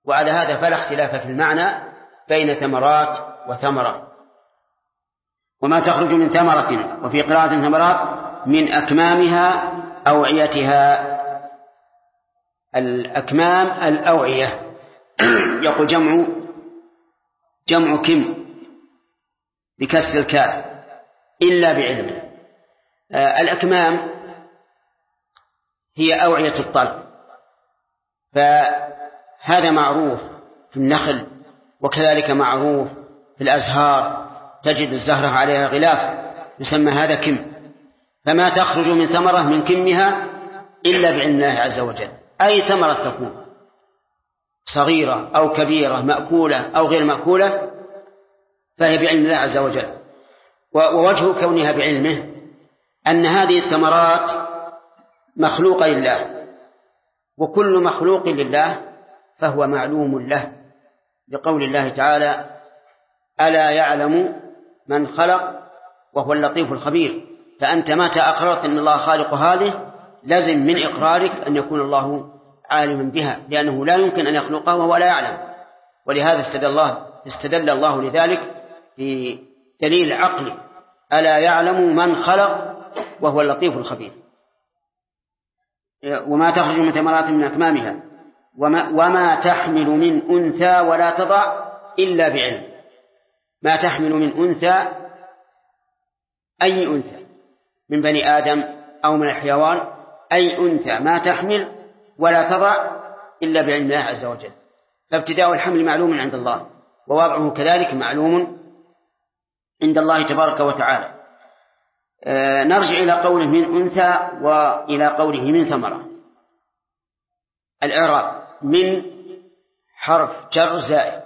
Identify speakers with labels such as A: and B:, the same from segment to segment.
A: وعلى هذا فلا اختلاف في المعنى بين ثمرات وثمرة. وما تخرج من ثمرة، وفي قراءة ثمرات، من أكمامها أوعيتها. الأكمام الأوعية، يقول جمع كم بكسر الكاف إلا بعلمه. الأكمام هي أوعية الطلق، فهذا معروف في النخل، وكذلك معروف في الأزهار، تجد الزهرة عليها غلاف يسمى هذا كم. فما تخرج من ثمرة من كمها إلا بعلم الله عز وجل. أي ثمرة تكون صغيرة أو كبيرة، مأكولة أو غير مأكولة، فهي بعلم الله عز وجل. ووجه كونها بعلمه أن هذه الثمرات مخلوقة لله، وكل مخلوق لله فهو معلوم له، لقول الله تعالى: ألا يعلم من خلق وهو اللطيف الخبير. فأنت متى أقررت أن الله خالق هذه، لازم من إقرارك أن يكون الله عالما بها، لأنه لا يمكن أن يخلقها وهو لا يعلم. ولهذا استدل الله لذلك بدليل عقلي: ألا يعلم من خلق وهو اللطيف الخبير. وما تخرج من ثمرات من أكمامها وما تحمل من أنثى ولا تضع إلا بعلم. ما تحمل من أنثى، أي أنثى من بني آدم أو من الحيوان، أي أنثى ما تحمل ولا تضع إلا بعلم الله عز وجل. فابتداء الحمل معلوم عند الله، ووضعه كذلك معلوم عند الله تبارك وتعالى. نرجع إلى قوله من أنثى وإلى قوله من ثمرة. الإعراب: من حرف جر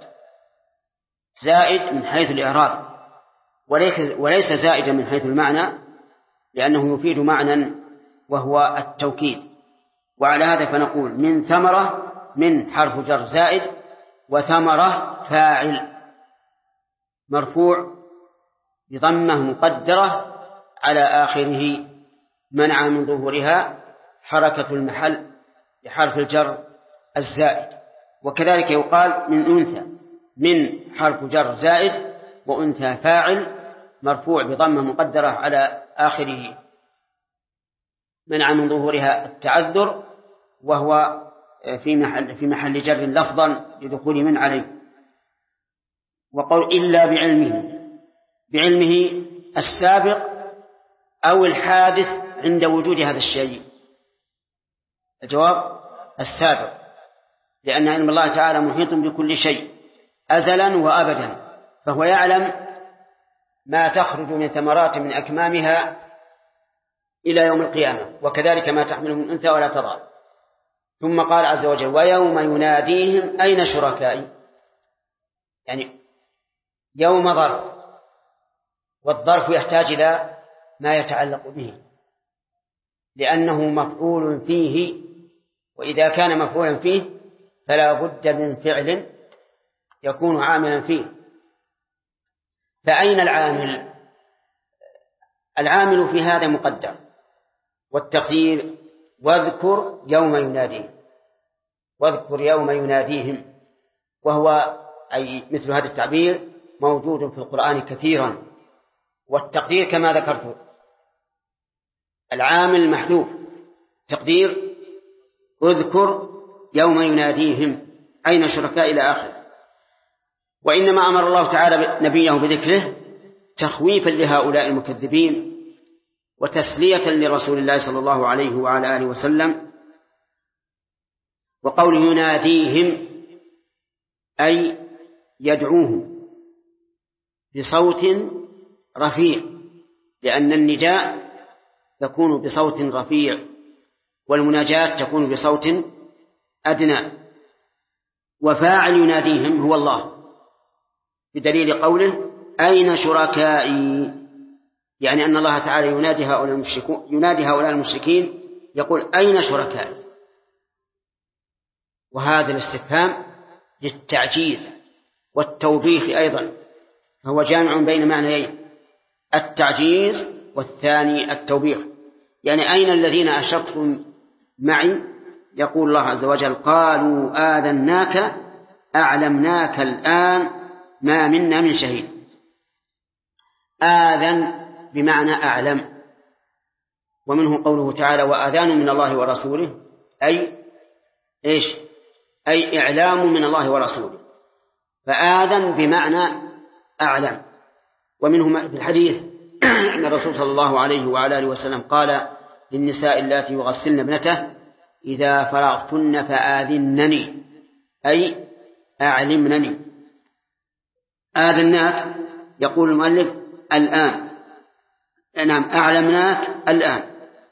A: زائد من حيث الإعراب، وليس زائدا من حيث المعنى، لأنه يفيد معنى وهو التوكيد. وعلى هذا فنقول من ثمرة، من حرف جر زائد، وثمرة فاعل مرفوع بضمة مقدرة على آخره منع من ظهورها حركة المحل بحرف الجر الزائد. وكذلك يقال من أنثى، من حرف جر زائد، وأنثى فاعل مرفوع بضمة مقدرة على آخره منع من ظهورها التعذر، وهو في محل جر لفظا لدخول من عليه. وقول إلا بعلمه السابق أو الحادث عند وجود هذا الشيء. الجواب: السابق، لأن علم الله تعالى محيط بكل شيء أزلا وأبدا، فهو يعلم ما تخرج من ثمرات من أكمامها إلى يوم القيامة، وكذلك ما تحمل من أنثى ولا تضع. ثم قال عز وجل: ويوم يناديهم أين شركائي. يعني يوم ظرف، والظرف يحتاج إلى ما يتعلق به، لأنه مفعول فيه، وإذا كان مفعولا فيه فلا بد من فعل يكون عاملا فيه. فأين العامل؟ العامل في هذا مقدر، والتقدير: واذكر يوم يناديهم. واذكر يوم يناديهم، وهو أي مثل هذا التعبير موجود في القرآن كثيرا. والتقدير كما ذكرت العامل محذوف، تقدير: اذكر يوم يناديهم أين شركاء إلى آخر. وإنما أمر الله تعالى نبيه بذكره تخويفا لهؤلاء المكذبين، وتسلية لرسول الله صلى الله عليه وعلى آله وسلم. وقول يناديهم أي يدعوهم بصوت رفيع، لأن النداء يكون بصوت رفيع، والمناجاة تكون بصوت أدنى. وفاعل يناديهم هو الله، بدليل قوله: أين شركائي، يعني أن الله تعالى ينادي هؤلاء المشركين يقول: أين شركائي. وهذا الاستفهام للتعجيز والتوبيخ أيضا، فهو جامع بين معنيين: التعجيز والثاني التوبيخ. يعني أين الذين أشركتم معي؟ يقول الله عز وجل: قالوا آذناك أعلمناك الآن ما منا من شهيد. آذن بمعنى أعلم، ومنه قوله تعالى وآذان من الله ورسوله، أي إيش؟ أي إعلام من الله ورسوله، فآذن بمعنى أعلم. ومنه في الحديث أن الرسول صلى الله عليه وعلى آله وسلم قال للنساء اللاتي يغسلن ابنته إذا فرغتن فآذنني، أي أعلمنني. آذناك يقول المؤلف الآن، نعم أعلمناك الآن،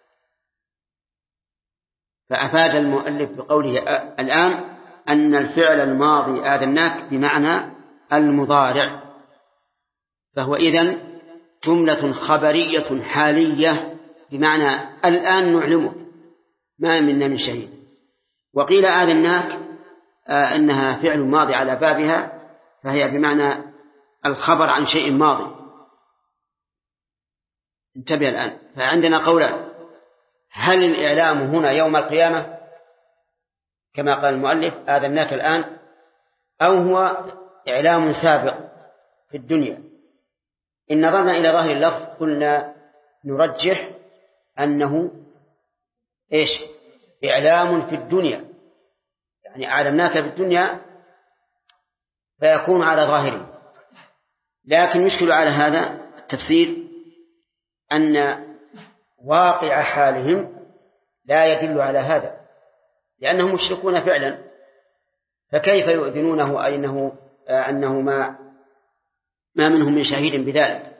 A: فأفاد المؤلف بقوله الآن أن الفعل الماضي آذناك بمعنى المضارع، فهو إذن جملة خبرية حالية بمعنى الآن نعلمه ما منا من شهيد. وقيل آذناك إنها فعل ماضي على بابها، فهي بمعنى الخبر عن شيء ماضي. انتبه الآن، فعندنا قولان: هل الإعلام هنا يوم القيامة كما قال المؤلف آذناك الآن، أو هو إعلام سابق في الدنيا؟ إن نظرنا إلى ظاهر اللفظ قلنا نرجح أنه إيش؟ إعلام في الدنيا، يعني أعلمناك في الدنيا فيكون على ظاهره. لكن مشكل على هذا التفسير أن واقع حالهم لا يدل على هذا، لأنهم مشركون فعلا، فكيف يؤذنونه أنه ما منهم من شهيد بذلك؟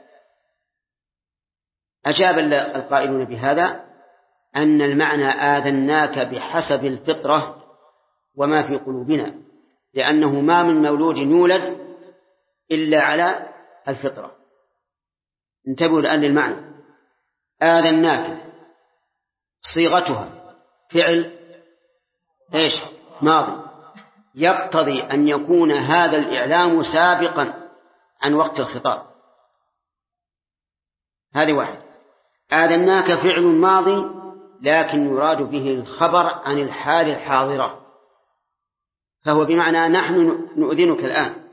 A: أجاب القائلون بهذا أن المعنى آذناك بحسب الفطرة وما في قلوبنا، لأنه ما من مولود يولد إلا على الفطرة. انتبهوا الآن للمعنى. آذناك صيغتها فعل إيش؟ ماضي، يقتضي أن يكون هذا الإعلام سابقا عن وقت الخطاب. هذه واحد. آذناك فعل ماضي لكن يراد به الخبر عن الحال الحاضرة، فهو بمعنى نحن نؤذنك الآن.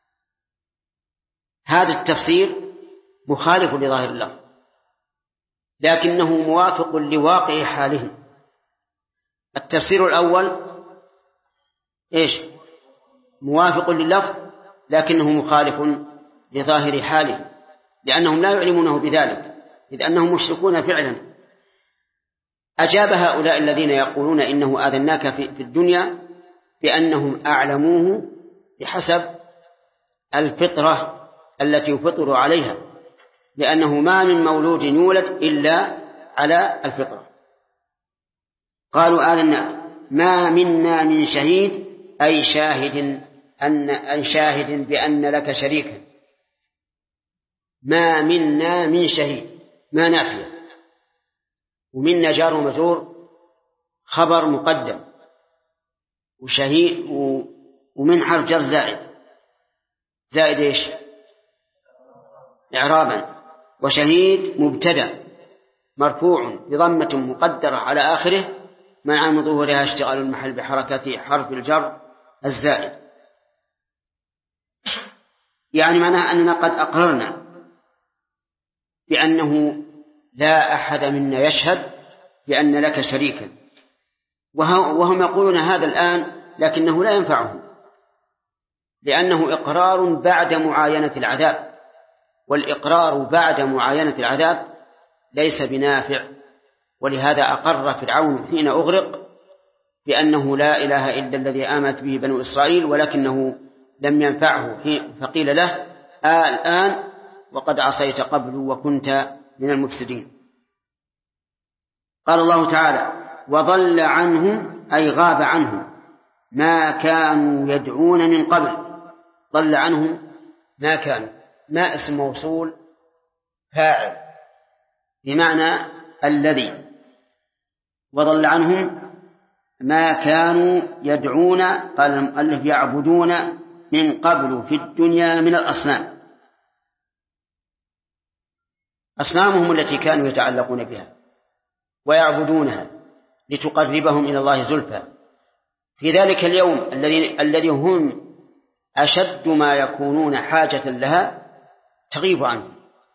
A: هذا التفسير مخالف لظاهر الله، لكنه موافق لواقع حاله. التفسير الأول إيش؟ موافق لللفظ لكنه مخالف لظاهر حاله، لأنهم لا يعلمونه بذلك، إذ أنهم مشركون فعلا. أجاب هؤلاء الذين يقولون إنه آذناك في الدنيا بأنهم أعلموه بحسب الفطرة التي يفطر عليها، لأنه ما من مولود يولد إلا على الفطرة. قالوا آذناك ما منا من شهيد، أي شاهد بأن لك شريكا. ما منا من شهيد، ما نافية، ومنا جار ومجرور خبر مقدم، وشهيد ومن حرف جر زائد إيش؟ إعرابا. وشهيد مبتدأ مرفوع بضمة مقدرة على آخره مع من ظهورها اشتغال المحل بحركة حرف الجر الزائد. يعني معناه أننا قد أقررنا بأنه لا أحد منا يشهد بأن لك شريكا، وهم يقولون هذا الآن، لكنه لا ينفعهم، لأنه إقرار بعد معاينة العذاب، والإقرار بعد معاينة العذاب ليس بنافع. ولهذا أقر فرعون حين أغرق بأنه لا إله إلا الذي آمنت به بنو إسرائيل، ولكنه لم ينفعه، فقيل له الآن وقد عصيت قبل وكنت من المفسدين. قال الله تعالى وضل عنهم أي غاب عنهم ما كانوا يدعون من قبل. ضل عنهم ما كانوا، ما اسم موصول فاعل بمعنى الذي، وضل عنهم ما كانوا يدعون، قال المؤلف يعبدون من قبل في الدنيا من الأصنام. أصنامهم التي كانوا يتعلقون بها ويعبدونها لتقربهم إلى الله زلفى. في ذلك اليوم الذي هم أشد ما يكونون حاجة لها تغيب عنهم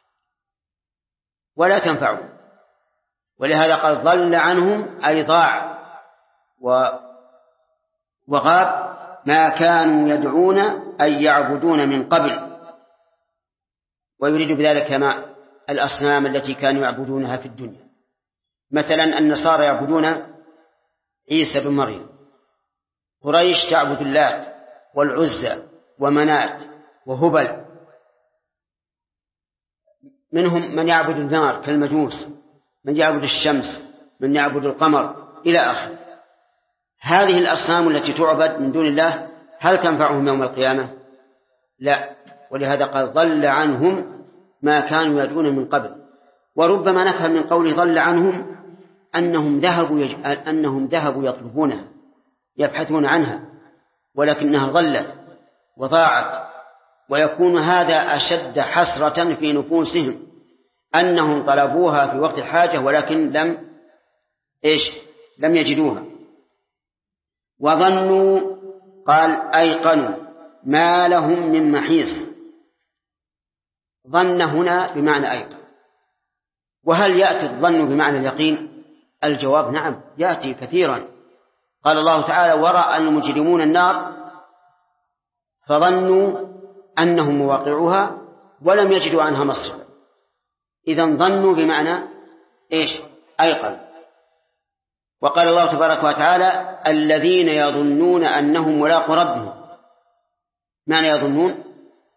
A: ولا تنفعهم. ولهذا قال ضل عنهم أي ضاع وغاب ما كانوا يدعون أي يعبدون من قبل، ويريد بذلك ما الأصنام التي كانوا يعبدونها في الدنيا. مثلا النصارى يعبدون عيسى بن مريم، قريش تعبد اللات والعزى ومنات وهبل، منهم من يعبد النار كالمجوس، من يعبد الشمس، من يعبد القمر إلى آخره. هذه الأصنام التي تعبد من دون الله هل تنفعهم يوم القيامة؟ لا. ولهذا قال ضل عنهم ما كانوا يدعون من قبل. وربما نفهم من قوله ضل عنهم أنهم ذهبوا يطلبونها يبحثون عنها، ولكنها ضلت وضاعت. ويكون هذا أشد حسرة في نفوسهم أنهم طلبوها في وقت الحاجة ولكن لم يجدوها. وظنوا قال أيقنوا ما لهم من محيص. ظن هنا بمعنى أيقن. وهل يأتي الظن بمعنى اليقين؟ الجواب نعم، يأتي كثيرا. قال الله تعالى ورأى المجرمون النار فظنوا أنهم مواقعوها ولم يجدوا عنها مصرفا. إذن ظنوا بمعنى أيقن. وقال الله تبارك وتعالى الذين يظنون أنهم ملاقو ربهم. معنى يظنون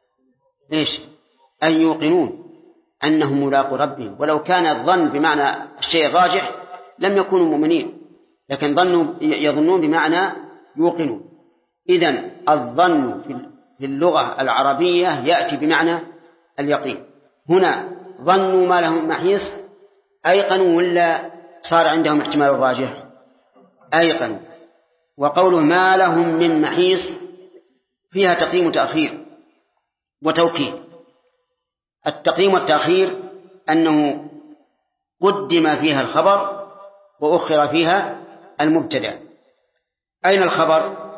A: أن يوقنون أنهم ملاقو ربهم، ولو كان الظن بمعنى الشيء الراجح لم يكونوا مؤمنين، لكن يظنون بمعنى يوقنون. إذن الظن في اللغة العربية يأتي بمعنى اليقين. هنا ظنوا ما لهم محيص أيقنوا ولا صار عندهم احتمال الراجح؟ أيقنوا. وقوله ما لهم من محيص فيها تقديم وتأخير وتوكيد. التقديم والتأخير أنه قدم فيها الخبر وأخر فيها المبتدأ. أين الخبر؟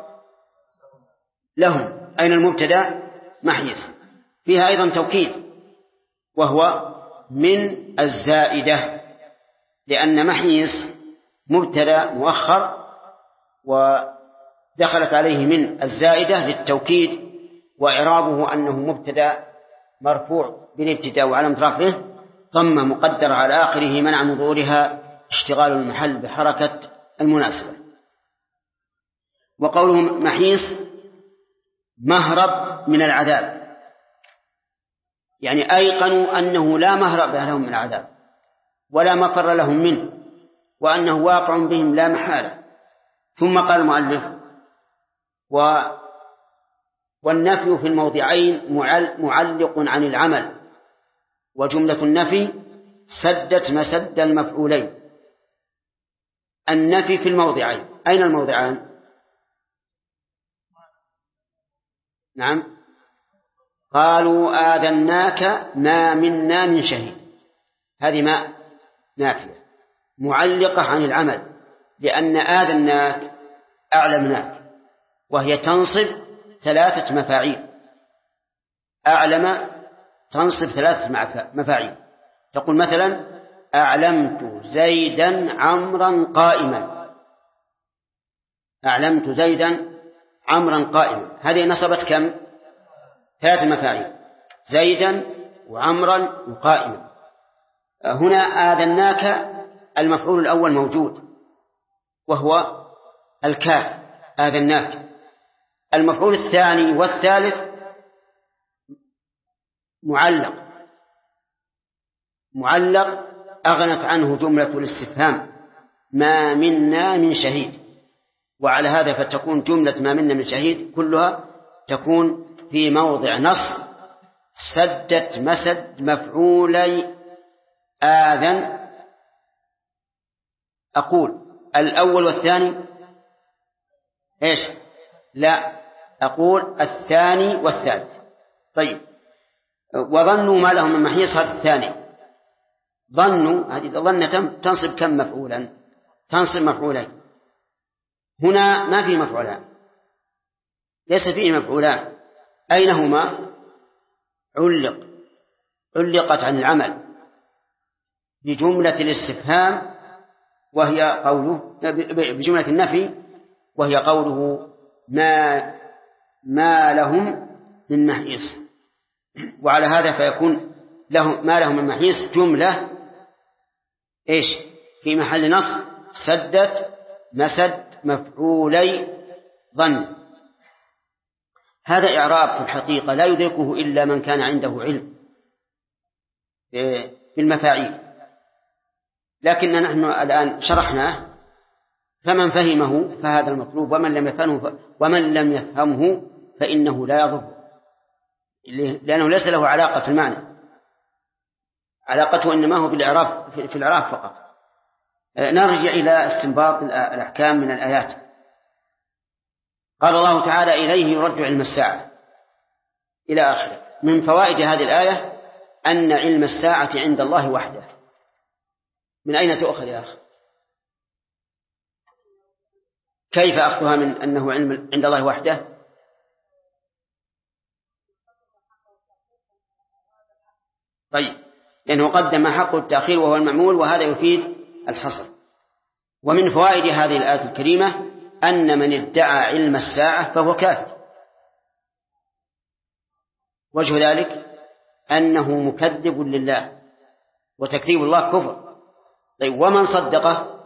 A: لهم. أين المبتدأ؟ محيص. فيها أيضا توكيد وهو من الزائدة، لأن محيص مبتدأ مؤخر ودخلت عليه من الزائدة للتوكيد، وإعرابه أنه مبتدأ مرفوع بالابتداء وعلامة رفعه ضمة مقدرة على آخره منع من ظهورها اشتغال المحل بحركة المناسبة. وقوله محيص مهرب من العذاب، يعني أيقنوا أنه لا مهرب لهم من العذاب ولا مفر لهم منه، وأنه واقع بهم لا محالة. ثم قال المؤلف والنفي في الموضعين معلق عن العمل، وجملة النفي سدت مسد المفعولين. النفي في الموضعين، أين الموضعان؟ نعم، قالوا آذناك ما منا من شهيد. هذه ما نافية معلقة عن العمل، لأن آذناك أعلمناك، وهي تنصب 3 مفاعيل. أعلم تنصب 3 مفاعيل. تقول مثلا أعلمت زيدا عمرا قائما. أعلمت زيدا عمرا قائما، هذه نصبت كم؟ 3 مفاعيل، زيدا وعمرا وقائما. هنا آذناك المفعول الأول موجود وهو الكاف آذناك. المفعول الثاني والثالث معلق أغنت عنه جملة الاستفهام ما منا من شهيد. وعلى هذا فتكون جملة ما منا من شهيد كلها تكون في موضع نصب سدت مسد مفعولي آذن. أقول الأول والثاني لا، أقول الثاني والثالث. طيب، وظنوا ما لهم من محيص هذا الثاني. ظنوا هذه ظنة تنصب كم مفعولا؟ تنصب مفعولين. هنا ما في مفعولان، ليس فيه مفعولان، أين هما؟ علقت عن العمل بجملة الاستفهام وهي قوله، بجملة النفي وهي قوله ما لهم من محيص. وعلى هذا فيكون ما لهم من محيص جملة إيش في محل نصب سدت مسد مفعولي ظن. هذا إعراب في الحقيقة لا يدركه إلا من كان عنده علم بالمفاعيل، لكن نحن الآن شرحناه، فمن فهمه فهذا المطلوب، ومن لم يفهمه فإنه لا يضر، لأنه ليس له علاقة في المعنى، علاقته إنما هو بالإعراب في الإعراب فقط. نرجع إلى استنباط الأحكام من الآيات. قال الله تعالى إليه يرد علم الساعة إلى آخره. من فوائد هذه الآية أن علم الساعة عند الله وحده. من أين تؤخذ يا أخي؟ كيف أخذها من أنه علم عند الله وحده؟ طيب، لأنه قدم حق التأخير وهو المعمول، وهذا يفيد الحصر. ومن فوائد هذه الآية الكريمة أن من ادعى علم الساعة فهو كافر. وجه ذلك أنه مكذب لله، وتكذيب الله كفر. طيب، ومن صدقه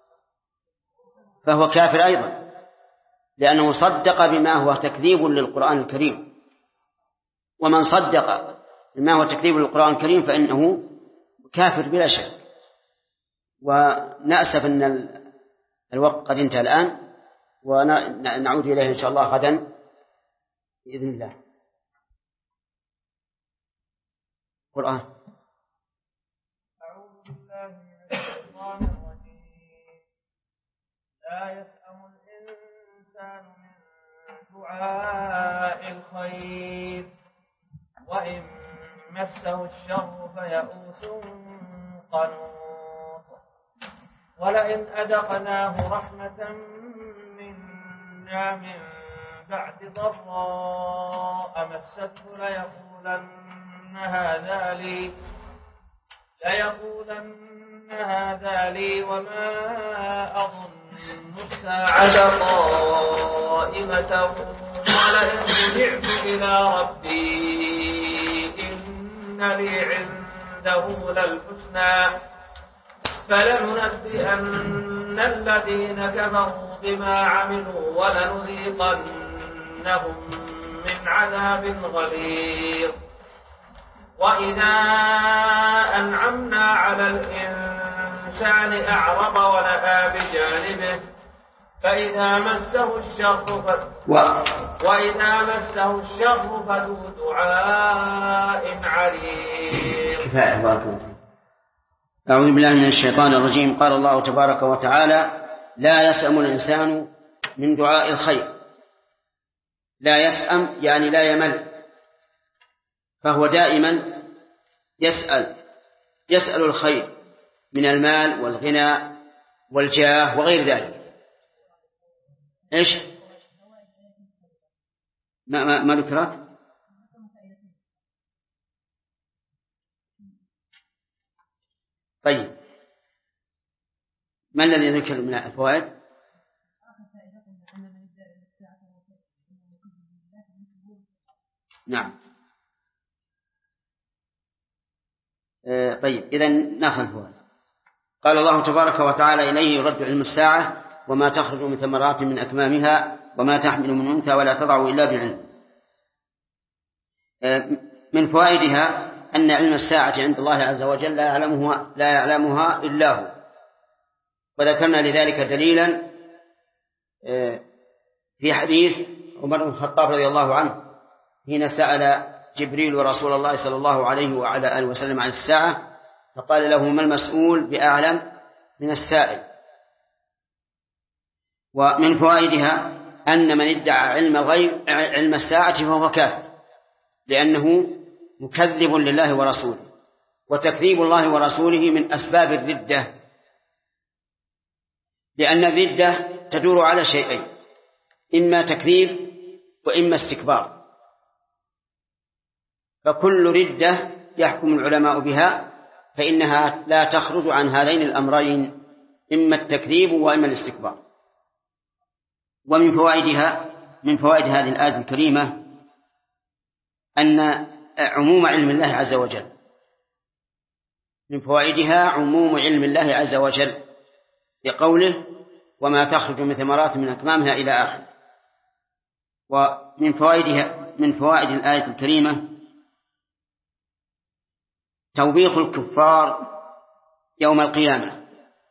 A: فهو كافر أيضا، لأنه صدق بما هو تكذيب للقرآن الكريم. ومن صدق بما هو تكذيب للقرآن الكريم فإنه كافر بلا شك. ونأسف أن الوقت قد انتهى الآن، ونعود إليه إن شاء الله غدا بإذن الله. القرآن.
B: أعوذ بالله من الشيطان الرجيم. لا يسأم الإنسان من دعاء الخير وإن مسه الشر فيئوس قنوط. ولئن أذقناه رحمة منا من بعد ضراء مسته ليقولن هذا لي وما أظن الساعة قائمة ولئن رجعت إلى ربي إن لي عنده للحسنى فلننبئن الذين كفروا بما عملوا ولنذيقنهم من عذاب غليظ. وإذا أنعمنا على الإنسان أعرض ونأى بجانبه وإذا مسه الشر فذو دعاء عريض.
A: أعوذ بالله من الشيطان الرجيم. قال الله تبارك وتعالى: لا يسأم الإنسان من دعاء الخير. لا يسأم يعني لا يمل، فهو دائما يسأل الخير من المال والغنى والجاه وغير ذلك. إيش ما ذكرت؟ طيب، ما الذي ذكر من الفوائد؟ نعم. طيب، إذن ناخذ الفوائد. قال الله تبارك وتعالى: إليه يرد علم الساعة وما تخرج من ثمرات من أكمامها وما تحمل من أنثى ولا تضع إلا بعلم. من فوائدها أن علم الساعة عند الله عز وجل لا يعلمها إلا هو. وذكرنا لذلك دليلا في حديث عمر بن الخطاب رضي الله عنه حين سأل جبريل رسول الله صلى الله عليه وعلى آله وسلم عن الساعة، فقال له: ما المسؤول بأعلم من السائل. ومن فوائدها أن من ادعى علم الساعة فهو كافر، لأنه مكذب لله ورسوله، وتكذيب الله ورسوله من أسباب الردة، لأن الردة تدور على شيئين: إما تكذيب وإما استكبار. فكل ردة يحكم العلماء بها فإنها لا تخرج عن هذين الأمرين، إما التكذيب وإما الاستكبار. ومن فوائد هذه الآية الكريمة أن عموم علم الله عز وجل، من فوائدها عموم علم الله عز وجل لقوله وما تخرج من ثمرات من أكمامها إلى آخر. ومن فوائد الآية الكريمة توبيخ الكفار يوم القيامة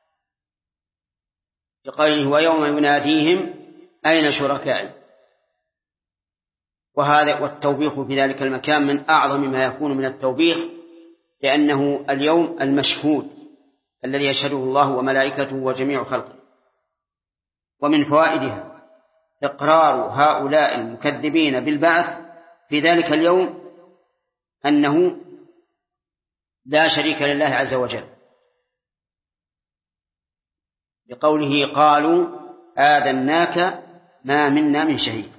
A: بقوله ويوم يناديهم أين شركائي. والتوبيخ في ذلك المكان من أعظم ما يكون من التوبيخ، لأنه اليوم المشهود الذي يشهده الله وملائكته وجميع خلقه. ومن فوائدها إقرار هؤلاء المكذبين بالبعث في ذلك اليوم أنه لا شريك لله عز وجل، بقوله قالوا آذناك ما منا من شهيد.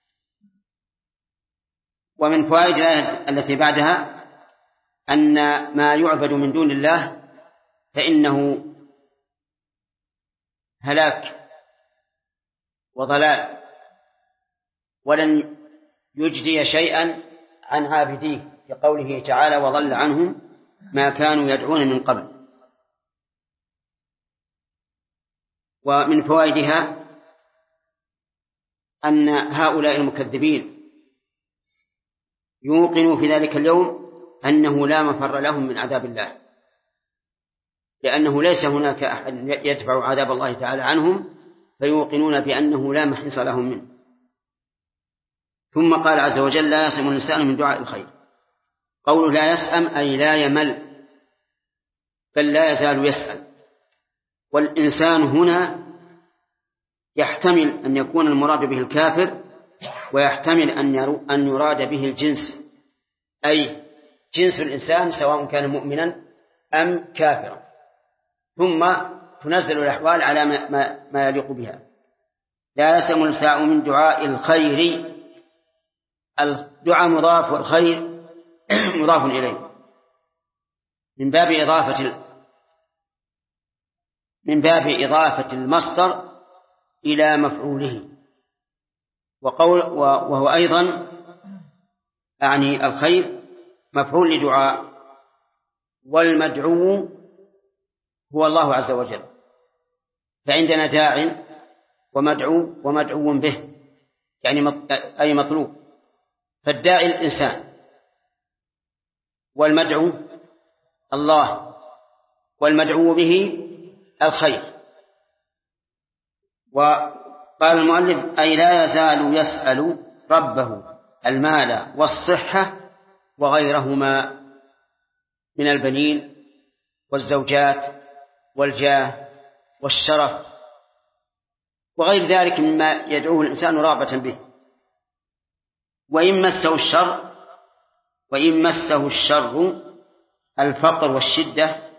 A: ومن فوائد الآية التي بعدها أن ما يعبد من دون الله فإنه هلاك وضلال، ولن يجدي شيئا عن عابديه، كقوله تعالى وضل عنهم ما كانوا يدعون من قبل. ومن فوائدها أن هؤلاء المكذبين يوقنوا في ذلك اليوم أنه لا مفر لهم من عذاب الله، لأنه ليس هناك أحد يدفع عذاب الله تعالى عنهم، فيوقنون بأنه لا محيص لهم منه. ثم قال عز وجل لا يسأم الإنسان من دعاء الخير. قوله لا يسأم أي لا يمل، بل لا يزال يسأل. والإنسان هنا يحتمل أن يكون المراد به الكافر، ويحتمل أن يراد به الجنس، أي جنس الإنسان سواء كان مؤمنا أم كافرا، ثم تنزل الأحوال على ما يليق بها. لا يسأم الإنسان من دعاء الخير، الدعاء مضاف والخير مضاف إليه من باب إضافة المصدر إلى مفعوله. وهو أيضا يعني الخير مفعول لدعاء، والمدعو هو الله عز وجل، فعندنا داع ومدعو به، يعني أي مطلوب. فالداعي الإنسان، والمدعو الله، والمدعو به الخير. وقال المؤلف أي لا يزال يسأل ربه المال والصحة وغيرهما من البنين والزوجات والجاه والشرف وغير ذلك مما يدعوه الإنسان رغبة به. وإن مسه الشر الفقر والشدة.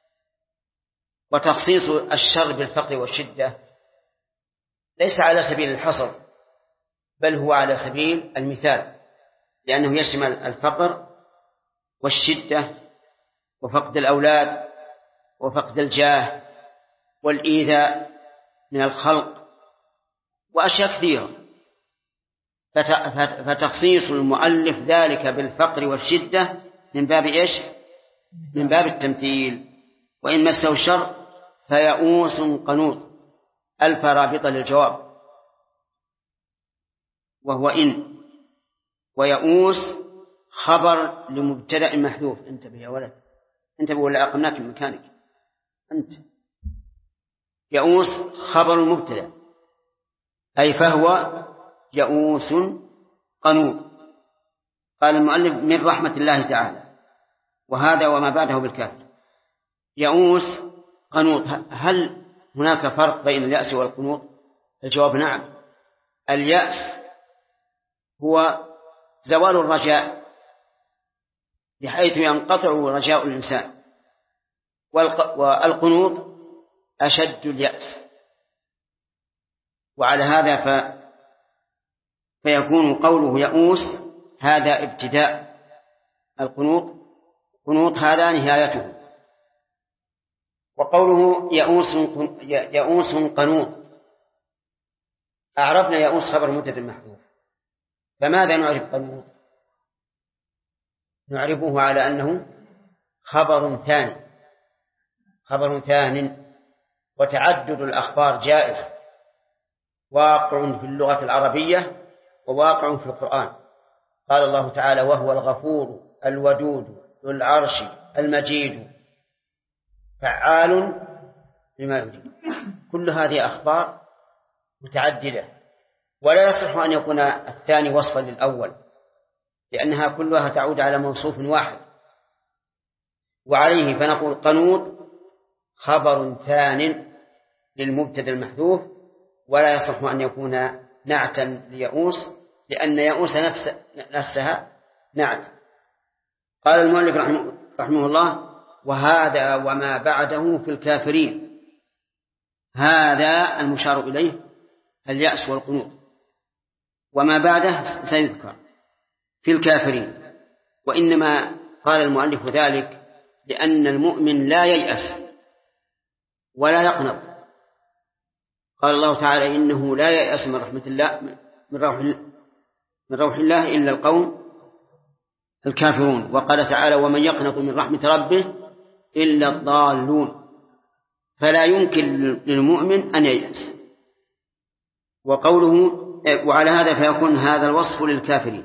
A: وتخصيص الشر بالفقر والشدة ليس على سبيل الحصر، بل هو على سبيل المثال، لأنه يشمل الفقر والشدة وفقد الأولاد وفقد الجاه والإيذاء من الخلق وأشياء كثيرة. فتخصيص المؤلف ذلك بالفقر والشدة من باب إيش؟ من باب التمثيل. وإن مسه الشر فيئوس قنوط، ألف رابطة للجواب، وهو إن. ويئوس خبر لمبتدأ محذوف. انتبه يا ولد، انتبه ولا أقمناك من مكانك أنت. يئوس خبر المبتدأ، أي فهو يئوس قنوط. قال المؤلف من رحمة الله تعالى، وهذا وما بعده بالكافر. يئوس قنوط، هل هناك فرق بين اليأس والقنوط؟ الجواب نعم. اليأس هو زوال الرجاء بحيث ينقطع رجاء الإنسان، والقنوط أشد اليأس. وعلى هذا فيكون قوله يئوس هذا ابتداء قنوط هذا نهايته. وقوله يئوس قنوط، أعرفنا يئوس خبر مبتدأ محذوف، فماذا نعرف قنوط؟ نعرفه على أنه خبر ثانٍ، وتعدد الأخبار جائز، واقع في اللغة العربية وواقع في القرآن. قال الله تعالى: وهو الغفور الودود ذو العرش المجيد فعال لما يريد. كل هذه أخبار متعددة، ولا يصح أن يكون الثاني وصفا للأول، لأنها كلها تعود على موصوف واحد. وعليه فنقول قنوط خبر ثان للمبتدأ المحذوف، ولا يصح أن يكون نعتا ليئوس، لأن يئوس نفسها نعت. قال المؤلف رحمه الله: وهذا وما بعده في الكافرين. هذا المشار إليه اليأس والقنوط، وما بعده سيذكر في الكافرين. وإنما قال المؤلف ذلك لأن المؤمن لا ييأس ولا يقنط. قال الله تعالى: إنه لا ييأس من رحمة الله من روح الله إلا القوم الكافرون. وقال تعالى: ومن يقنط من رحمة ربه إلا الضالون. فلا يمكن للمؤمن أن ييأس. وقوله وعلى هذا فيكون هذا الوصف للكافرين.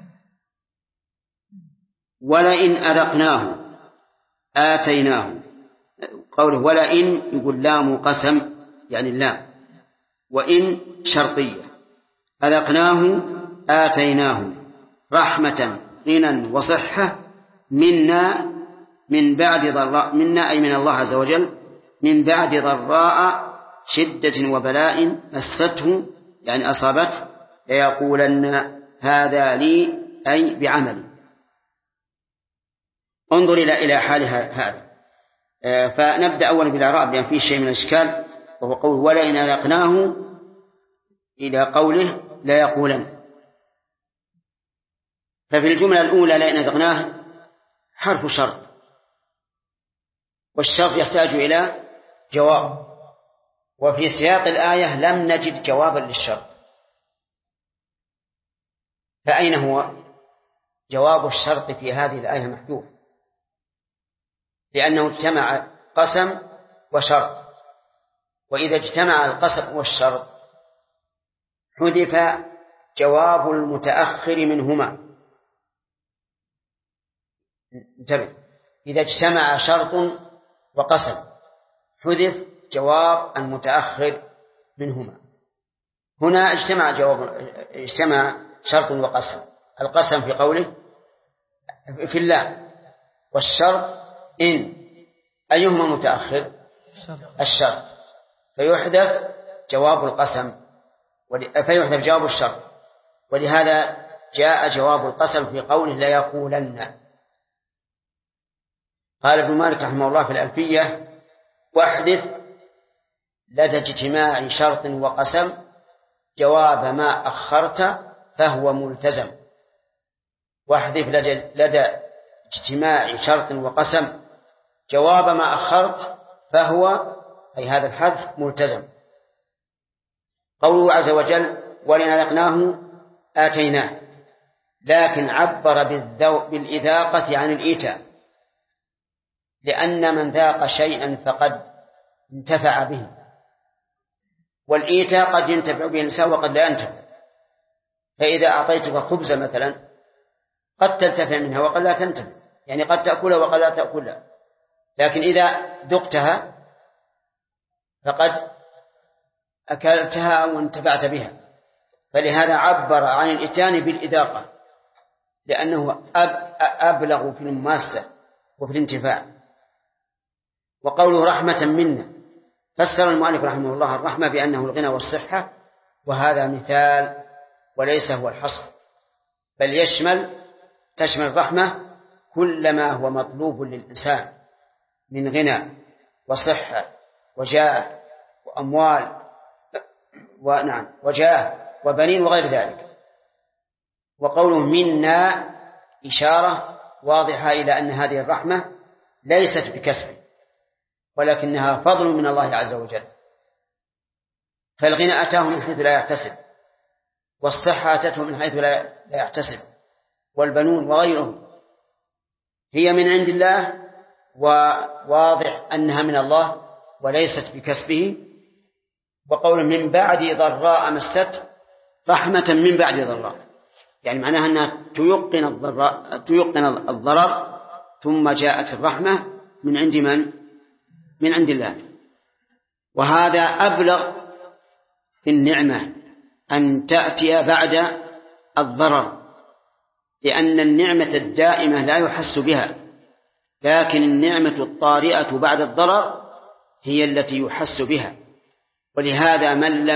A: ولئن أذقناه آتيناه. قوله ولئن يقول لام قسم يعني اللام، وإن شرطية. أذقناه آتيناه رحمة غنى وصحة منا من بعد ضراء، منا أي من الله عز وجل، من بعد ضراء شدة وبلاء مسته يعني أصابته ليقولن هذا لي أي بعملي. انظر إلى حال هذا. فنبدأ أولا بالإعراب لأن فيه شيء من الإشكال، وهو قول ولئن أذقناه إلى قوله لا يقولن. ففي الجملة الأولى لئن أذقناه حرف شرط، والشرط يحتاج إلى جواب، وفي سياق الآية لم نجد جوابا للشرط، فأين هو؟ جواب الشرط في هذه الآية محذوف، لأنه اجتمع قسم وشرط، وإذا اجتمع القسم والشرط حذف جواب المتأخر منهما. انتبه، إذا اجتمع شرط وقسم حذف جواب المتأخر منهما. هنا اجتمع شرط وقسم. القسم في قوله في الله، والشرط إن، أيهما متأخر؟ الشرط، فيحذف جواب القسم فيحذف جواب الشرط، ولهذا جاء جواب القسم في قوله لا يقولن. قال ابن مالك رحمه الله في الألفية: واحذف لدى اجتماع شرط وقسم جواب ما أخرت فهو ملتزم. واحذف لدى اجتماع شرط وقسم جواب ما أخرت فهو أي هذا الحذف ملتزم. قوله عز وجل ولئن أذقناه آتيناه، لكن عبر بالإذاقة عن الإيتاء، لأن من ذاق شيئا فقد انتفع به، والإيتاء قد ينتفع به الإنسان وقد لا ينتفع. فإذا أعطيتك خبز مثلا قد تنتفع منها وقد لا تنتفع، يعني قد تأكلها وقد لا تأكلها، لكن إذا ذقتها فقد أكلتها وانتفعت بها. فلهذا عبر عن الإتيان بالإذاقة، لأنه أبلغ في المماسة وفي الانتفاع. وقوله رحمة منا، فسر المؤلف رحمه الله الرحمة بأنه الغنى والصحة، وهذا مثال وليس هو الحصر، بل تشمل الرحمة كل ما هو مطلوب للإنسان من غنى وصحة وجاه وأموال وجاه وبنين وغير ذلك. وقوله منا إشارة واضحة إلى أن هذه الرحمة ليست بكسب ولكنها فضل من الله عز وجل. فالغنى أتاه من حيث لا يحتسب، والصحة أتته من حيث لا يحتسب، والبنون وغيرهم هي من عند الله، وواضح أنها من الله وليست بكسبه. وقول من بعد ضراء مسته رحمة من بعد ضراء، يعني معناها أنها تيقن الضرر ثم جاءت الرحمة من عند من؟ من عند الله. وهذا أبلغ في النعمة أن تأتي بعد الضرر، لأن النعمة الدائمة لا يحس بها، لكن النعمة الطارئة بعد الضرر هي التي يحس بها. ولهذا من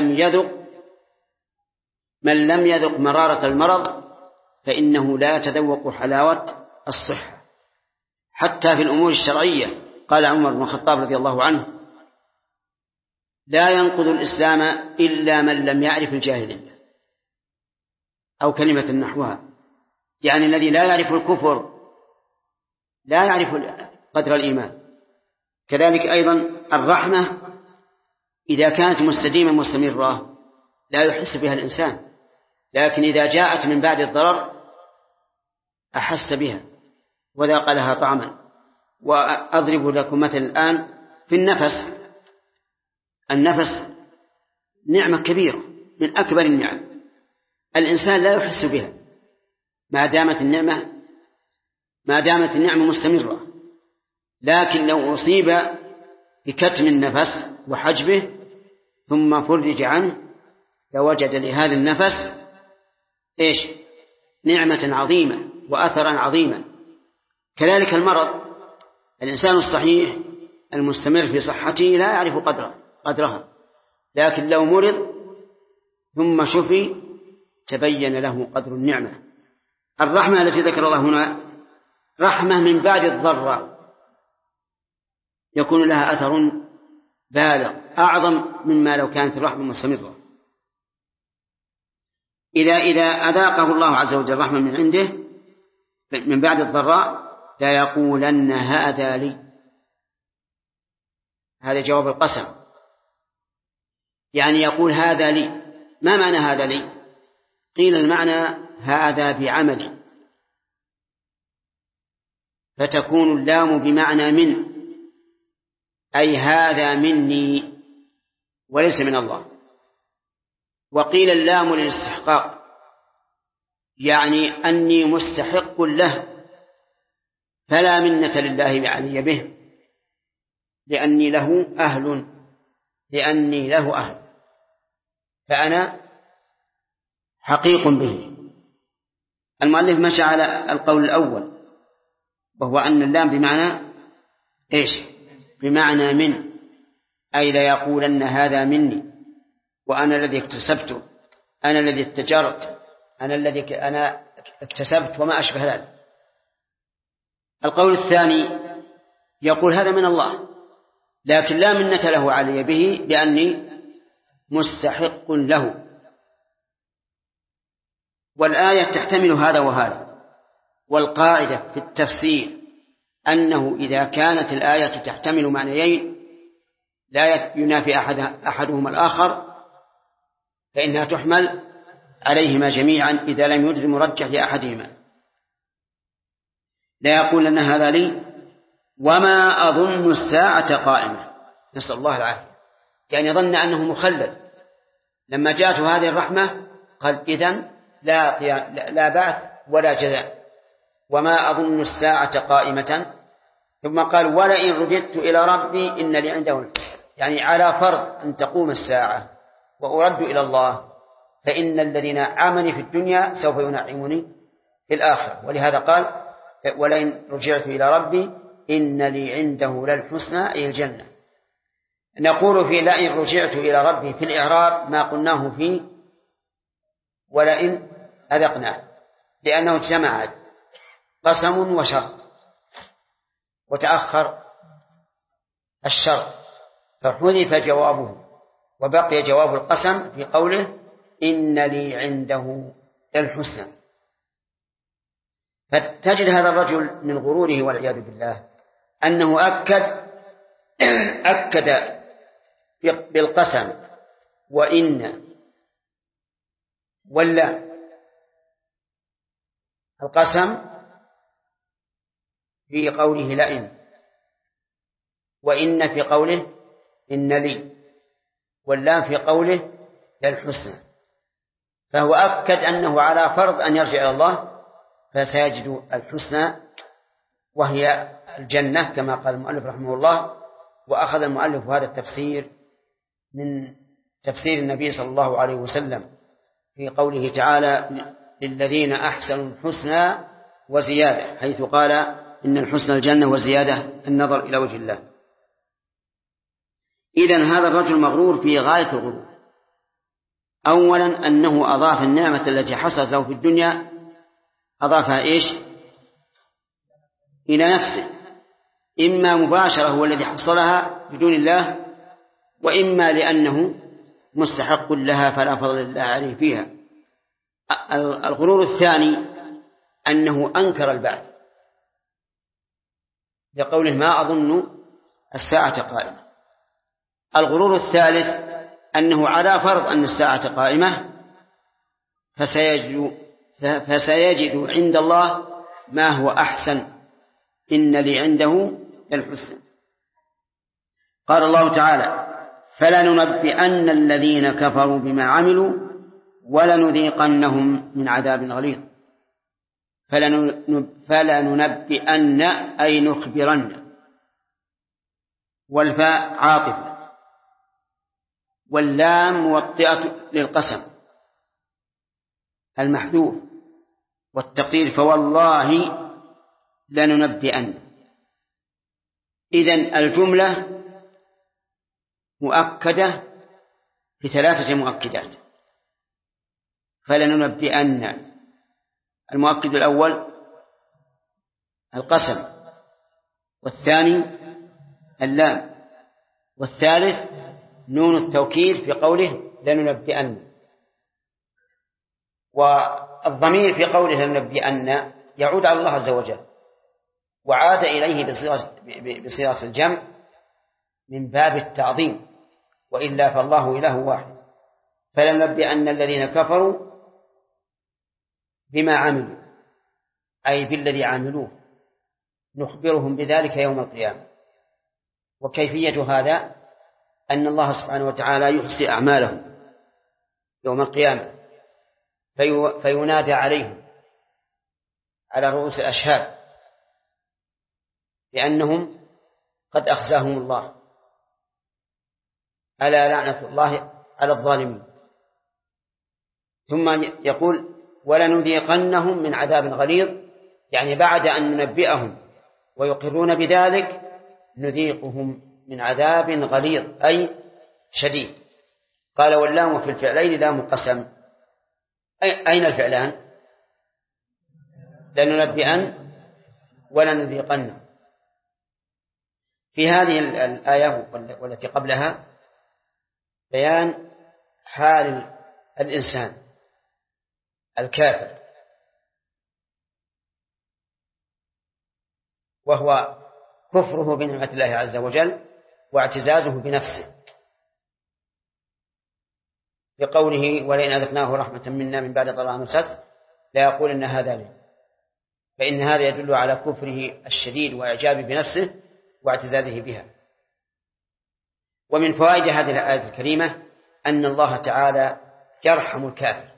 A: لم يذق مرارة المرض فإنه لا يتذوق حلاوة الصحة. حتى في الأمور الشرعية قال عمر بن الخطاب رضي الله عنه: لا ينقض الإسلام إلا من لم يعرف الجاهلية، أو كلمة نحوها، يعني الذي لا يعرف الكفر لا يعرف قدر الإيمان. كذلك أيضا الرحمة إذا كانت مستديمة مستمرة لا يحس بها الإنسان، لكن إذا جاءت من بعد الضرر أحس بها وذاق لها طعما. وأضرب لكم مثل الآن في النفس نعمة كبيرة من أكبر النعم، الإنسان لا يحس بها ما دامت النعمة مستمرة، لكن لو أصيب بكتم النفس وحجبه ثم فرج عنه لوجد لهذا النفس نعمة عظيمة وأثرا عظيما. كذلك المرض، الإنسان الصحيح المستمر في صحته لا يعرف قدرها، لكن لو مرض ثم شفي تبين له قدر النعمة. الرحمة التي ذكر الله هنا رحمة من بعد الضر، يكون لها أثر بالغ أعظم مما لو كانت الرحمة مستمرة. إذا أذاقه الله عز وجل رحمة من عنده من بعد الضراء لا يقولن هذا لي، هذا جواب القسم، يعني يقول هذا لي. ما معنى هذا لي؟ قيل المعنى هذا بعملي، فتكون اللام بمعنى من، أي هذا مني وليس من الله. وقيل اللام للاستحقاق، يعني أني مستحق له فلا منة لله علي به، لأني له أهل فأنا حقيق به. المؤلف مشى على القول الأول، وهو أن اللام بمعنى بمعنى من، أي لا يقولن هذا مني، وأنا الذي اكتسبته، أنا الذي اتجرت، أنا اكتسبت وما أشبه ذلك. القول الثاني يقول هذا من الله، لكن لا منة له علي به لأني مستحق له. والآية تحتمل هذا وهذا، والقاعدة في التفسير أنه إذا كانت الآية تحتمل معنيين لا ينافي أحدهما الآخر فإنها تحمل عليهما جميعا إذا لم يوجد مرجح لأحدهما. لا يقول أن هذا لي وما أظن الساعة قائمة، نسأل الله العافية، يعني ظن أنه مخلد. لما جاءته هذه الرحمة قال إذن لا بعث ولا جزاء، وما أظن الساعة قائمة. ثم قال ولئن رددت إلى ربي إن لي عنده الحسنى، يعني على فرض أن تقوم الساعة وأرد إلى الله فإن الذين نعمني في الدنيا سوف ينعمني في الآخرة. ولهذا قال ولئن رجعت إلى ربي إن لي عنده للحسنى أي الجنة. نقول في لئن رجعت إلى ربي في الإعراب ما قلناه في ولئن أذقناه، لأنه اجتمع قسم وشرط وتأخر الشرط فحذف جوابه وبقي جواب القسم في قوله إن لي عنده الحسنى. فتجد هذا الرجل من غروره والعياذ بالله أنه أكد بالقسم وإن ولا. القسم في قوله لئن، وإن في قوله إن لي، واللام في قوله للحسنى، فهو أكد أنه على فرض أن يرجع إلى الله فسيجد الحسنى وهي الجنة كما قال المؤلف رحمه الله. وأخذ المؤلف هذا التفسير من تفسير النبي صلى الله عليه وسلم في قوله تعالى للذين أحسنوا الحسنى وزيادة، حيث قال إن الحسنى الجنة وزيادة النظر إلى وجه الله. إذن هذا الرجل مغرور في غاية الغرور. أولا أنه أضاف النعمة التي حصلت له في الدنيا أضافها إيش؟ إلى نفسه، إما مباشرة هو الذي حصلها بدون الله، وإما لأنه مستحق لها فلا فضل الله عليه فيها. الغرور الثاني أنه أنكر البعث لقوله ما أظن الساعة قائمة. الغرور الثالث أنه على فرض أن الساعة قائمة فسيجد عند الله ما هو أحسن، إن لي عنده الحسنى. قال الله تعالى فلننبئن الذين كفروا بما عملوا ولنذيقنهم من عذاب غليظ. فلننبئن أي نخبرن، والفاء عاطفة، واللام موطئة للقسم المحذوف، والتقدير فوالله لننبئن. إذن الجملة مؤكدة بثلاثة مؤكدات. فلننبئن، المؤكد الأول القسم، والثاني اللام، والثالث نون التوكيد في قوله لننبئن. والضمير في قوله لننبئن يعود على الله عز وجل، وعاد إليه بصيغة الجمع من باب التعظيم، وإلا فالله إله واحد. فلننبئن الذين كفروا بما عملوا، أي بالذي عملوه، نخبرهم بذلك يوم القيامة. وكيفية هذا أن الله سبحانه وتعالى يحصي أعمالهم يوم القيامة فينادى عليهم على رؤوس الأشهاد لأنهم قد أخزاهم الله، ألا لعنة الله على الظالمين. ثم يقول ولنذيقنهم من عذاب غليظ، يعني بعد أن ننبئهم ويقرون بذلك نذيقهم من عذاب غليظ أي شديد. قال واللام في الفعلين لام قسم. أين الفعلان؟ لننبئن ولنذيقن. في هذه الآية والتي قبلها بيان حال الإنسان الكافر، وهو كفره بنعمة الله عز وجل واعتزازه بنفسه، بقوله ولئن أذقناه رحمة منا من بعد ضراء مسته لا يقول إن هذا لي، فإن هذا يدل على كفره الشديد وإعجابه بنفسه واعتزازه بها. ومن فوائد هذه الآية الكريمة أن الله تعالى يرحم الكافر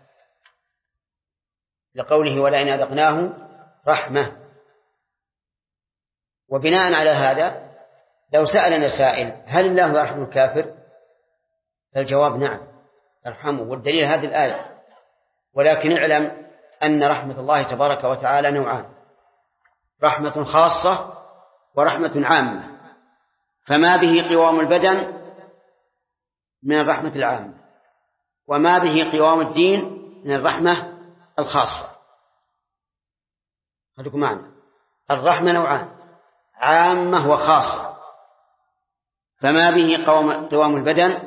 A: لقوله ولئن أذقناه رحمة. وبناء على هذا لو سألنا سائل هل الله يرحم الكافر؟ فالجواب نعم يرحمه، والدليل هذه الآية. ولكن اعلم أن رحمة الله تبارك وتعالى نوعان: رحمة خاصة ورحمة عامة. فما به قوام البدن من الرحمة العامة، وما به قوام الدين من الرحمة الخاصة. خليكم معنا، الرحمة نوعان: عامة وخاصة. فما به قوام البدن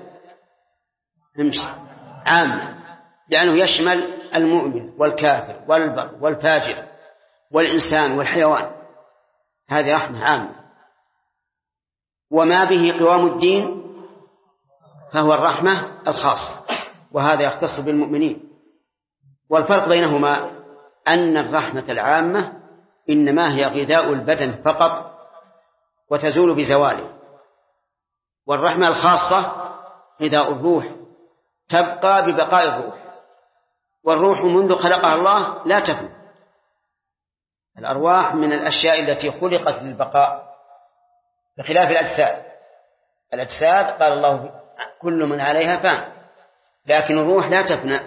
A: عامة، لأنه يشمل المؤمن والكافر والبر والفاجر، والإنسان والحيوان، هذه رحمة عامة. وما به قوام الدين فهو الرحمة الخاصة، وهذا يختص بالمؤمنين. والفرق بينهما أن الرحمة العامة إنما هي غذاء البدن فقط وتزول بزواله، والرحمة الخاصة غذاء الروح تبقى ببقاء الروح، والروح منذ خلقها الله لا تفنى. الأرواح من الأشياء التي خلقت للبقاء بخلاف الأجساد قال الله كل من عليها فان، لكن الروح لا تفنى،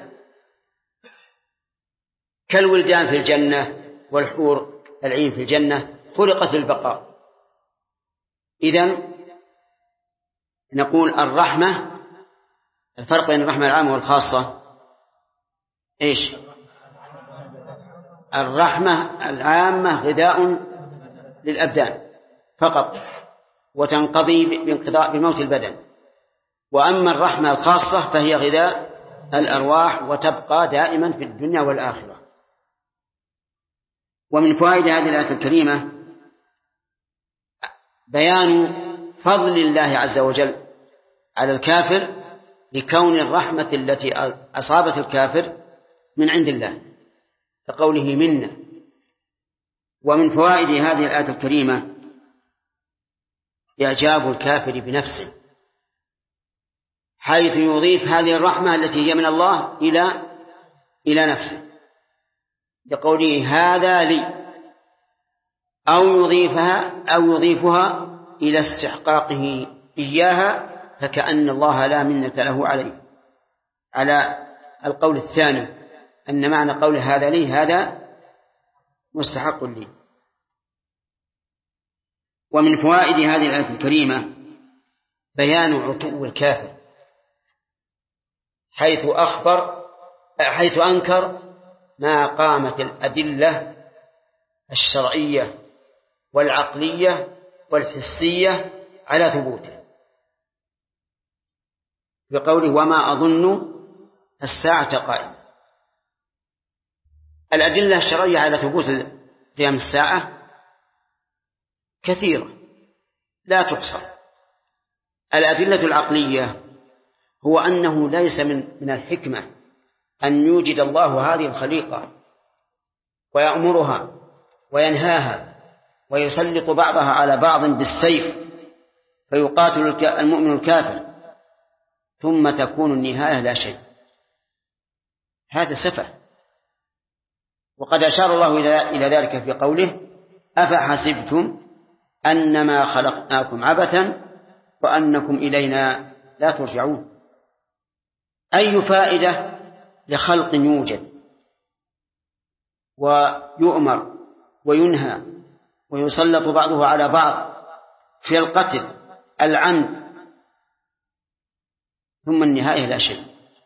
A: كالولدان في الجنة والحور العين في الجنة خلقت للبقاء. إذن نقول الرحمة، الفرق بين الرحمة العامة والخاصة إيش؟ الرحمة العامة غذاء للأبدان فقط وتنقضي بموت البدن، وأما الرحمة الخاصة فهي غذاء الأرواح وتبقى دائما في الدنيا والآخرة. ومن فوائد هذه الآية الكريمة بيان فضل الله عز وجل على الكافر لكون الرحمة التي أصابت الكافر من عند الله كقوله منا. ومن فوائد هذه الآية الكريمة إعجاب الكافر بنفسه، حيث يضيف هذه الرحمة التي هي من الله إلى نفسه بقوله هذا لي، أو يضيفها إلى استحقاقه إياها، فكأن الله لا منة له عليه، على القول الثاني أن معنى قول هذا لي هذا مستحق لي. ومن فوائد هذه الآية الكريمة بيان عتو الكافر، حيث أنكر ما قامت الأدلة الشرعية والعقلية والحسية على ثبوته بقوله وما أظن الساعة قائمة. الأدلة الشرعية على ثبوت قيام الساعة كثيرة لا تحصى. الأدلة العقلية هو أنه ليس من الحكمة أن يوجد الله هذه الخليقة ويأمرها وينهاها ويسلط بعضها على بعض بالسيف فيقاتل المؤمن الكافر ثم تكون النهاية لا شيء، هذا سفه. وقد أشار الله إلى ذلك في قوله أفحسبتم أنما خلقناكم عبثا وأنكم إلينا لا ترجعون. أي فائدة لخلق يوجد ويؤمر وينهى ويسلط بعضه على بعض في القتل العمد ثم النهاية لا شيء؟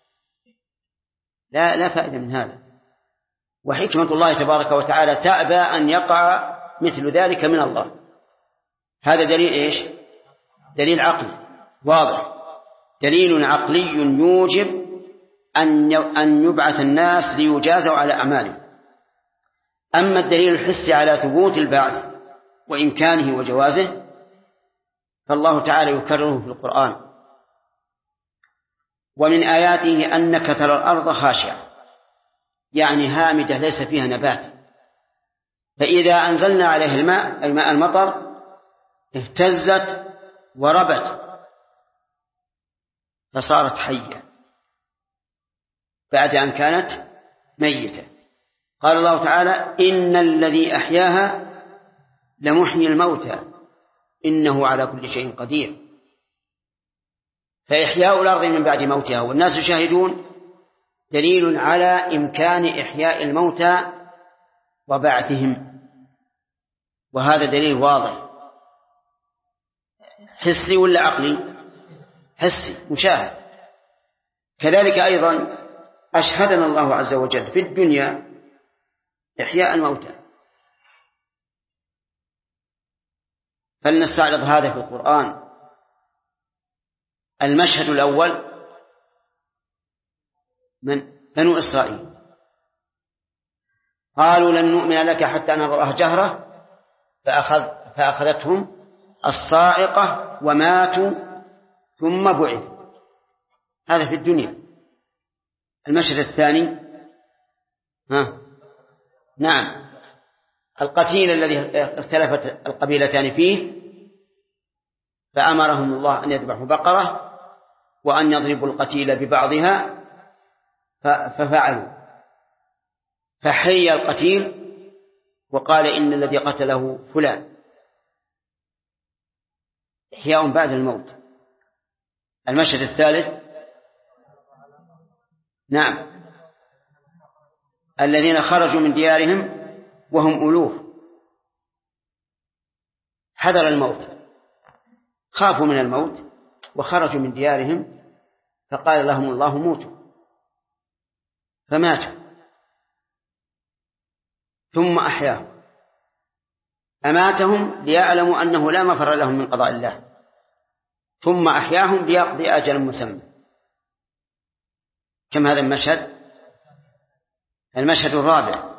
A: لا فائدة من هذا. وحكمة الله تبارك وتعالى تأبى أن يقع مثل ذلك من الله. هذا دليل إيش؟ دليل عقلي واضح، دليل عقلي يوجب أن يبعث الناس ليجازوا على أعمالهم. أما الدليل الحسي على ثبوت البعث وإمكانه وجوازه فالله تعالى يكرره في القرآن. ومن آياته أنك ترى الأرض خاشعة، يعني هامدة ليس فيها نبات، فإذا أنزلنا عليه الماء المطر اهتزت وربت فصارت حية بعد أن كانت ميتة. قال الله تعالى إن الذي أحياها لمحيي الموتى إنه على كل شيء قدير. فإحياء الأرض من بعد موتها والناس يشاهدون دليل على إمكان إحياء الموتى وبعثهم، وهذا دليل واضح. حسي ولا عقلي؟ حسي مشاهد. كذلك أيضا أشهدنا الله عز وجل في الدنيا إحياء الموتى، فلنستعرض هذا في القرآن. المشهد الأول من بنو إسرائيل، قالوا لن نؤمن لك حتى نرى الله جهرة فأخذتهم الصاعقة وماتوا ثم بعث. هذا في الدنيا. المشهد الثاني نعم القتيل الذي اختلفت القبيلتان فيه، فأمرهم الله أن يذبحوا بقرة وأن يضربوا القتيل ببعضها ففعلوا، فحي القتيل وقال إن الذي قتله فلان. إحياء بعد الموت. المشهد الثالث نعم الذين خرجوا من ديارهم وهم ألوف، حذر الموت، خافوا من الموت وخرجوا من ديارهم، فقال لهم الله موتوا، فماتوا ثم أحياهم. أماتهم ليعلموا أنه لا مفر لهم من قضاء الله، ثم أحياهم ليقضي أجل مسمى. كم هذا المشهد؟ المشهد الرابع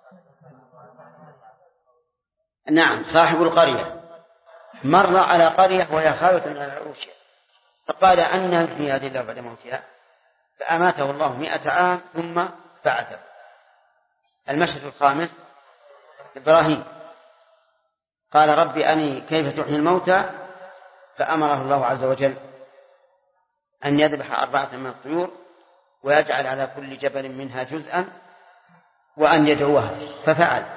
A: نعم صاحب القرية مر على قرية وهي خاوية على عروشها، فقال أن يحيي هذه الله بعد موتها، فأماته الله 100 عام ثم بعثه. المشهد الخامس إبراهيم قال ربي أني كيف تحيي الموتى، فأمره الله عز وجل أن يذبح 4 من الطيور ويجعل على كل جبل منها جزءا وأن يدعوها، ففعل،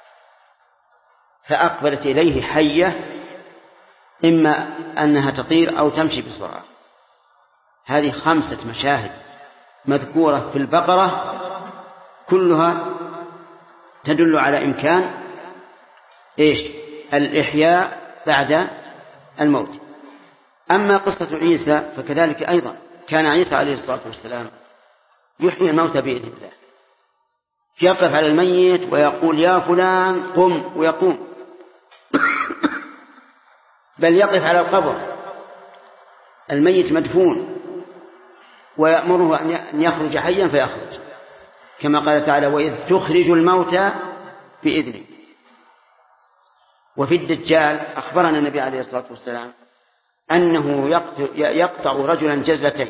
A: فأقبلت إليه حية إما أنها تطير أو تمشي بسرعة. هذه 5 مشاهد مذكورة في البقرة كلها تدل على إمكان الإحياء بعد الموت. أما قصة عيسى فكذلك أيضا كان عيسى عليه الصلاة والسلام يحيي الموتى بإذن الله، يقف على الميت ويقول يا فلان قم ويقوم، بل يقف على القبر الميت مدفون ويأمره أن يخرج حيا فيخرج، كما قال تعالى وإذ تخرج الموتى بإذنه. وفي الدجال أخبرنا النبي عليه الصلاة والسلام أنه يقطع رجلا جزلتين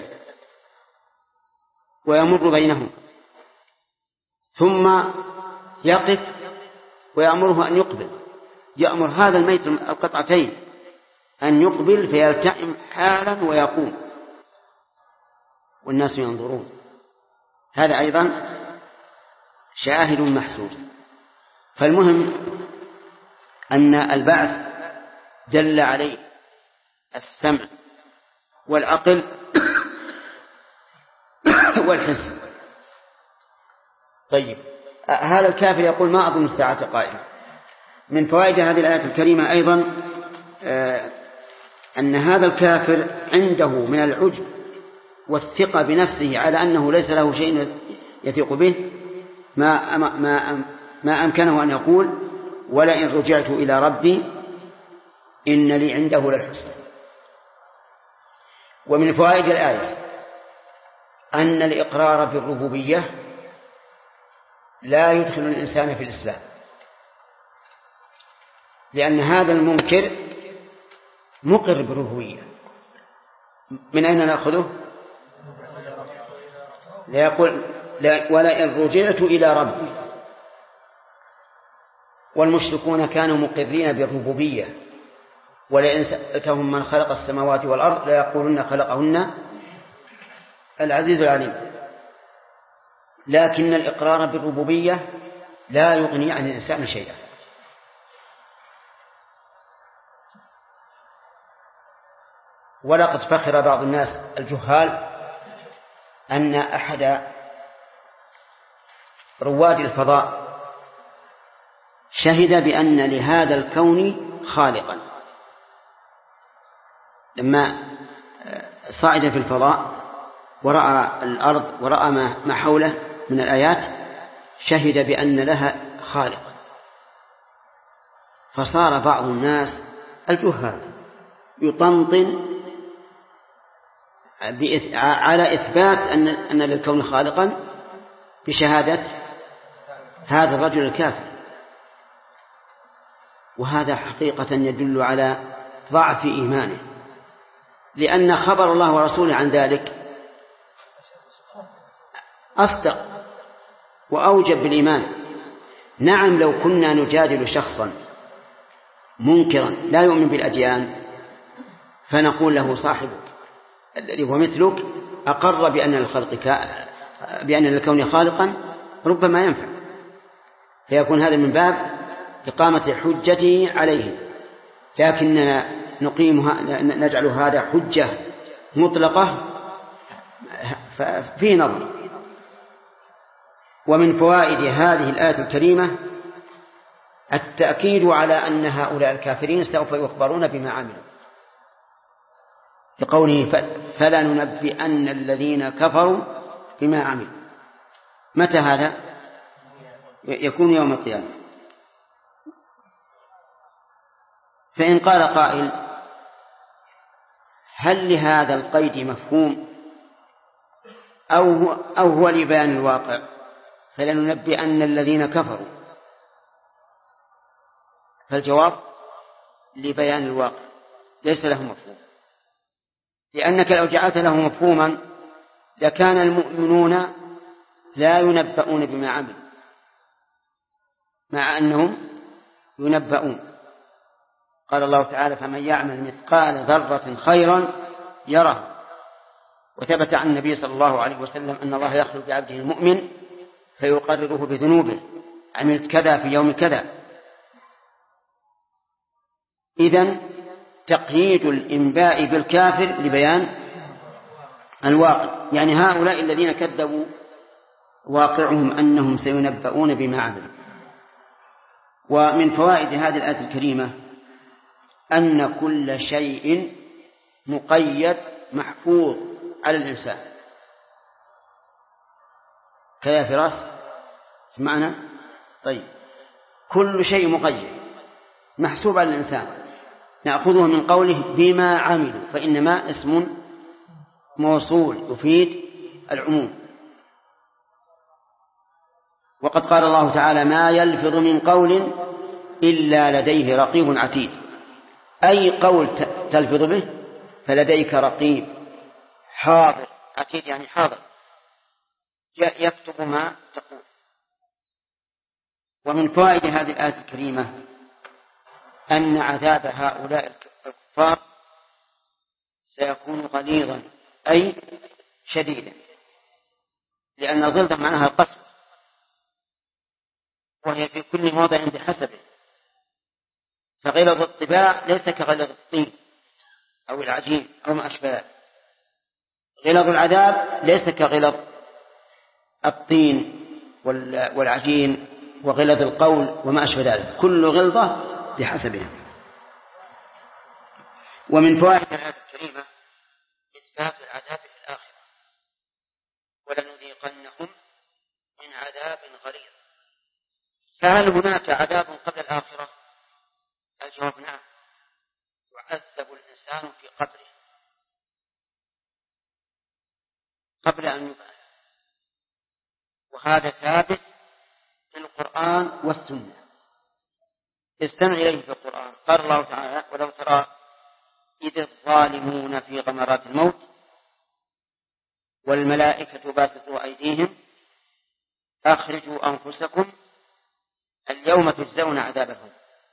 A: ويمر بينهم ثم يقف ويأمره أن يقبل، يأمر هذا الميت القطعتين أن يقبل فيلتئم حالا ويقوم والناس ينظرون. هذا أيضا شاهد محسوس. فالمهم أن البعث دل عليه السمع والعقل والحس. طيب هذا الكافر يقول ما أظن الساعة قائمة. من فوائد هذه الآية الكريمة أيضا أن هذا الكافر عنده من العجب والثقة بنفسه على أنه ليس له شيء يثق به ما أمكنه أن يقول ولئن رجعت إلى ربي إن لي عنده للحسنى. ومن فوائد الآية أن الإقرار بالربوبية لا يدخل الإنسان في الإسلام، لأن هذا المنكر مقر بالربوبية. من أين نأخذه؟ ليقول ولئن رجعت إلى ربي. والمشركون كانوا مقرين بالربوبية، ولئن سألتهم من خلق السماوات والأرض ليقولن خلقهن العزيز العليم. لكن الإقرار بالربوبية لا يغني عن الإنسان شيئا. ولقد فخر بعض الناس الجهال أن أحد رواد الفضاء شهد بأن لهذا الكون خالقا. لما صعد في الفضاء ورأى الأرض ورأى ما حوله من الآيات شهد بأن لها خالقا. فصار بعض الناس الجهال يطنطن على إثبات أن للكون خالقا بشهادة هذا الرجل الكافر. وهذا حقيقة يدل على ضعف إيمانه، لأن خبر الله ورسوله عن ذلك أصدق وأوجب بالإيمان. نعم، لو كنا نجادل شخصا منكرا لا يؤمن بالأديان فنقول له صاحبك الذي هو مثلك أقر بأن للكون خالقا ربما ينفع، فيكون هذا من باب إقامة حجته عليه. لكننا نجعل هذا حجة مطلقة فيه نظر. ومن فوائد هذه الآية الكريمة التأكيد على أن هؤلاء الكافرين سوف يخبرون بما عملوا، بقوله فلا ننبئن الذين كفروا بما عملوا. متى هذا؟ يكون يوم القيامة. فإن قال قائل هل لهذا القيد مفهوم أو هو لبيان الواقع؟ فلننبئن الذين كفروا، فالجواب لبيان الواقع ليس له مفهوم، لأنك لو جعلت له مفهوما لكان المؤمنون لا ينبؤون بما عملوا مع أنهم ينبؤون. قال الله تعالى فمن يعمل مثقال ذرة خيرا يره. وثبت عن النبي صلى الله عليه وسلم أن الله يخلق بعبده المؤمن فيقرره بذنوبه، عملت كذا في يوم كذا. إذن تقييد الإنباء بالكافر لبيان الواقع، يعني هؤلاء الذين كذبوا واقعهم أنهم سينبؤون بما عملوا. ومن فوائد هذه الآية الكريمة أن كل شيء مقيد محفوظ على الإنسان. كذا فراس معنى طيب، كل شيء مقيد محسوب على الإنسان. نأخذه من قوله بما عملوا، فإنما اسم موصول يفيد العموم. وقد قال الله تعالى ما يلفظ من قول إلا لديه رقيب عتيد، أي قول تلفظ به فلديك رقيب حاضر، عتيد يعني حاضر يكتب ما تقول. ومن فوائد هذه الآية الكريمة أن عذاب هؤلاء الكفار سيكون غليظا أي شديدا، لأن الغلظة معناها القسوة، وهي في كل موضع بحسبه. فغلظ الطباع ليس كغلظ الطين أو العجين أو ما أشبه. غلظ العذاب ليس كغلظ الطين والعجين وغلظ القول وما أشبه ذلك، كل غلظة بحسبها. ومن فوائد الآية الكريمة إثبات العذاب في الآخرة، ولنذيقنهم من عذاب غليظ. فهل هناك عذاب قبل الآخرة؟ الجواب نعم، يعذب الإنسان في قبره قبل أن يبعث، وهذا ثابت في القرآن والسنة. استمع إليه في القرآن. قال الله تعالى ولو ترى إذ الظالمون في غمرات الموت والملائكة باسطوا أيديهم أخرجوا أنفسكم اليوم تجزون عذاب الهون.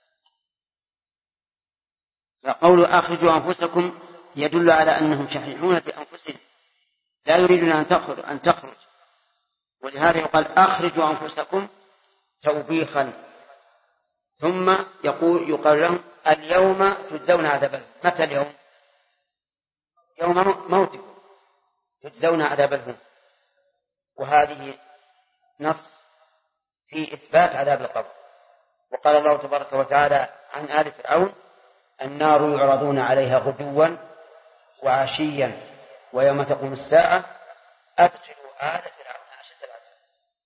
A: فقول أخرجوا أنفسكم يدل على أنهم شحيحون بأنفسهم لا يريدون أن تخرج، ولهذا يقال أخرجوا أنفسكم توبيخا، ثم يقال لهم اليوم تجزون عذاب الهون. متى اليوم؟ يوم موتكم تجزون عذاب الهون. وهذه نص في إثبات عذاب القبر. وقال الله تبارك وتعالى عن آل فرعون النار يعرضون عليها غدوا وعشيا ويوم تقوم الساعة أدخلوا آل فرعون أشد العذاب.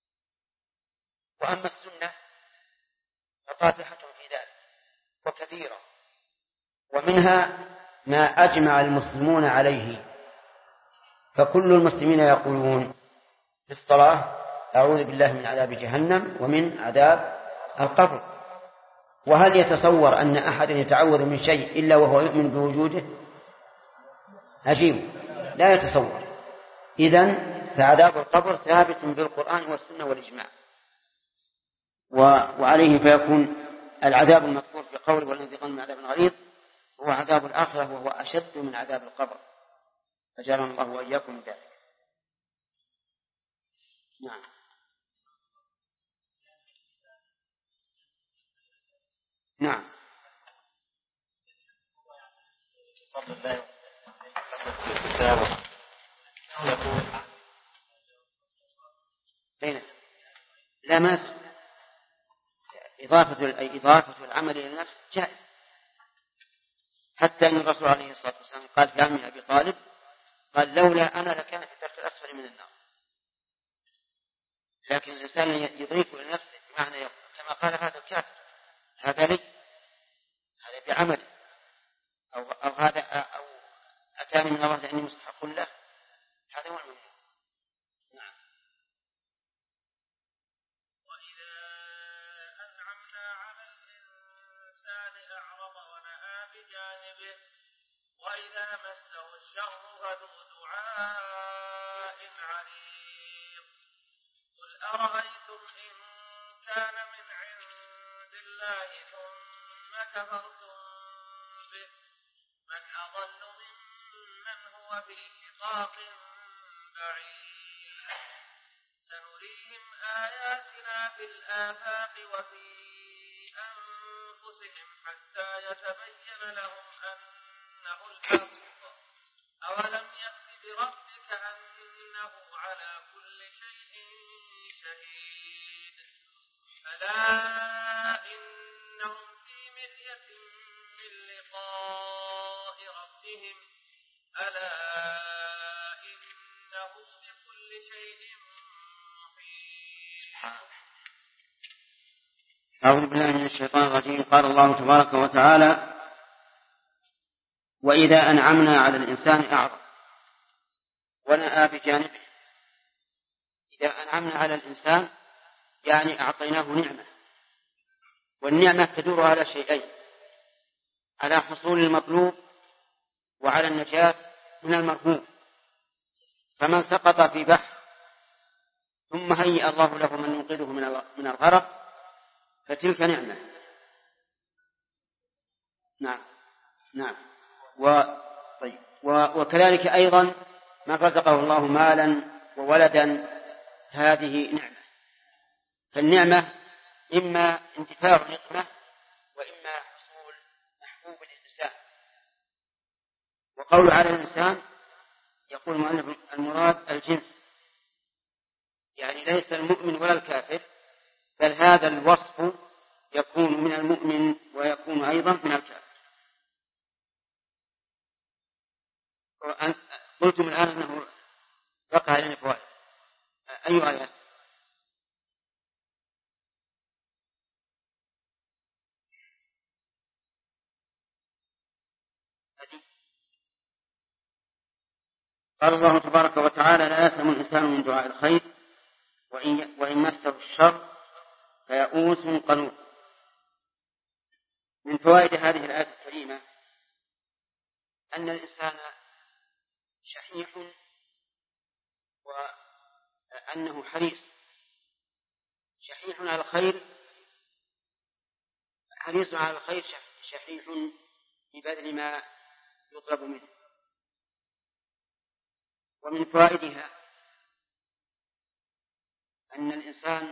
A: وأما السنة فطافحة في ذلك وكثيرة، ومنها ما أجمع المسلمون عليه. فكل المسلمين يقولون في الصلاة أعوذ بالله من عذاب جهنم ومن عذاب القبر. وهل يتصور أن أحد يتعوذ من شيء إلا وهو يؤمن بوجوده؟ عجيب، لا يتصور. إذن فعذاب القبر ثابت بالقرآن والسنة والإجماع، وعليه فيكون العذاب المذكور في قوله ولنذيقن من عذاب غليظ هو عذاب الآخرة، وهو أشد من عذاب القبر، أجارنا الله وإياكم من ذلك. نعم. نعم. لا، ما إضافة العمل إلى النفس جائز، حتى أن الرسول عليه الصلاة والسلام قال في عم أبي طالب قال لولا أنا لكان في الدرك الأسفل من النار. لكن الإنسان يضيف إلى نفسه بمعنى كما قال هذا الكافر هذا لي، هذا بعمل، أو هذا أو أتاني من الله لأني مستحق له، هذا هو المهم. نعم.
B: وإذا أنعمنا على الإنسان أعرض ونأى بجانبه وإذا مسه الشر فذو دعاء عريض. قل أرأيتم إن كان من عند الله ثم كفرتم به من أضل ممن هو في شقاق بعيد. سنريهم آياتنا في الآفاق وفي أنفسهم حتى يتبين لهم أنه الحق. أولم يكف بربك أنه على كل شيء شهيد. ألا إنهم في مرية من لقاء ربهم ألا إنه بكل شيء محيط.
A: أعوذ بالله من الشيطان الرجيم. قال الله تبارك وتعالى وإذا أنعمنا على الإنسان أعرض ونأى بجانبه. إذا أنعمنا على الإنسان يعني أعطيناه نعمة، والنعمة تدور على شيئين: على حصول المطلوب وعلى النجاة من المرهوب. فمن سقط في بحر ثم هيأ الله له من ينقذه من الغرق فتلك نعمة. نعم. وكذلك أيضا من رزقه الله مالا وولدا هذه نعمة. فالنعمة إما انتفاع نقمة وإما حصول محبوب الإنسان. وقول على الإنسان يقول المؤلف المراد الجنس، يعني ليس المؤمن ولا الكافر، بل هذا الوصف يكون من المؤمن ويكون أيضا من الكافر. قلتم الآن أنه بقى علينا فوائد. أي آيات؟ قال الله تبارك وتعالى لا يسأم الإنسان من دعاء الخير وإن مسه الشر فيئوس قنوط. من فوائد هذه الآية الكريمة أن الإنسان شحيح وأنه حريص، شحيح على الخير، حريص على الخير، شحيح في بذل ما يطلب منه. ومن فوائدها أن الإنسان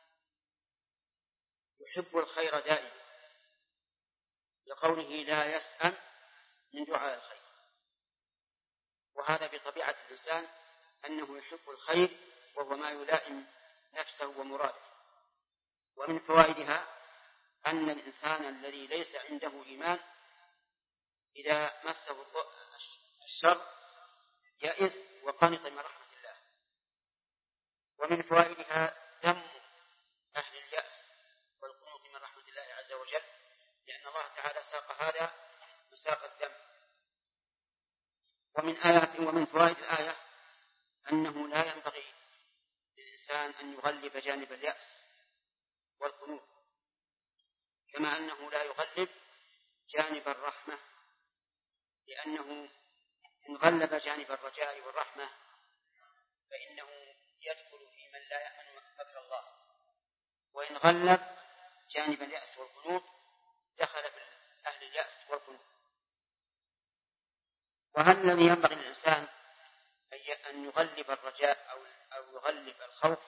A: يحب الخير دائما، لقوله لا يسأم من دعاء الخير، وهذا بطبيعة الإنسان أنه يحب الخير وهو ما يلائم نفسه ومراده. ومن فوائدها أن الإنسان الذي ليس عنده إيمان إذا مسه الشر يئس وقنط من رحمة الله. ومن فوائدها ذم أهل اليأس والقنوط من رحمة الله عز وجل، لأن الله تعالى ساق هذا مساق الذم. ومن فوائد الآية أنه لا ينبغي للإنسان للإنسان أن يغلب جانب اليأس والقنوط، كما أنه لا يغلب جانب الرحمة، لأنه إن غلب جانب الرجاء والرحمة فإنه يدخل في من لا يأمن مكر الله، وإن غلب جانب اليأس والقنوط دخل في أهل اليأس والقنوط. وهل الذي ينبغي للإنسان أن يغلب الرجاء أو يغلب الخوف؟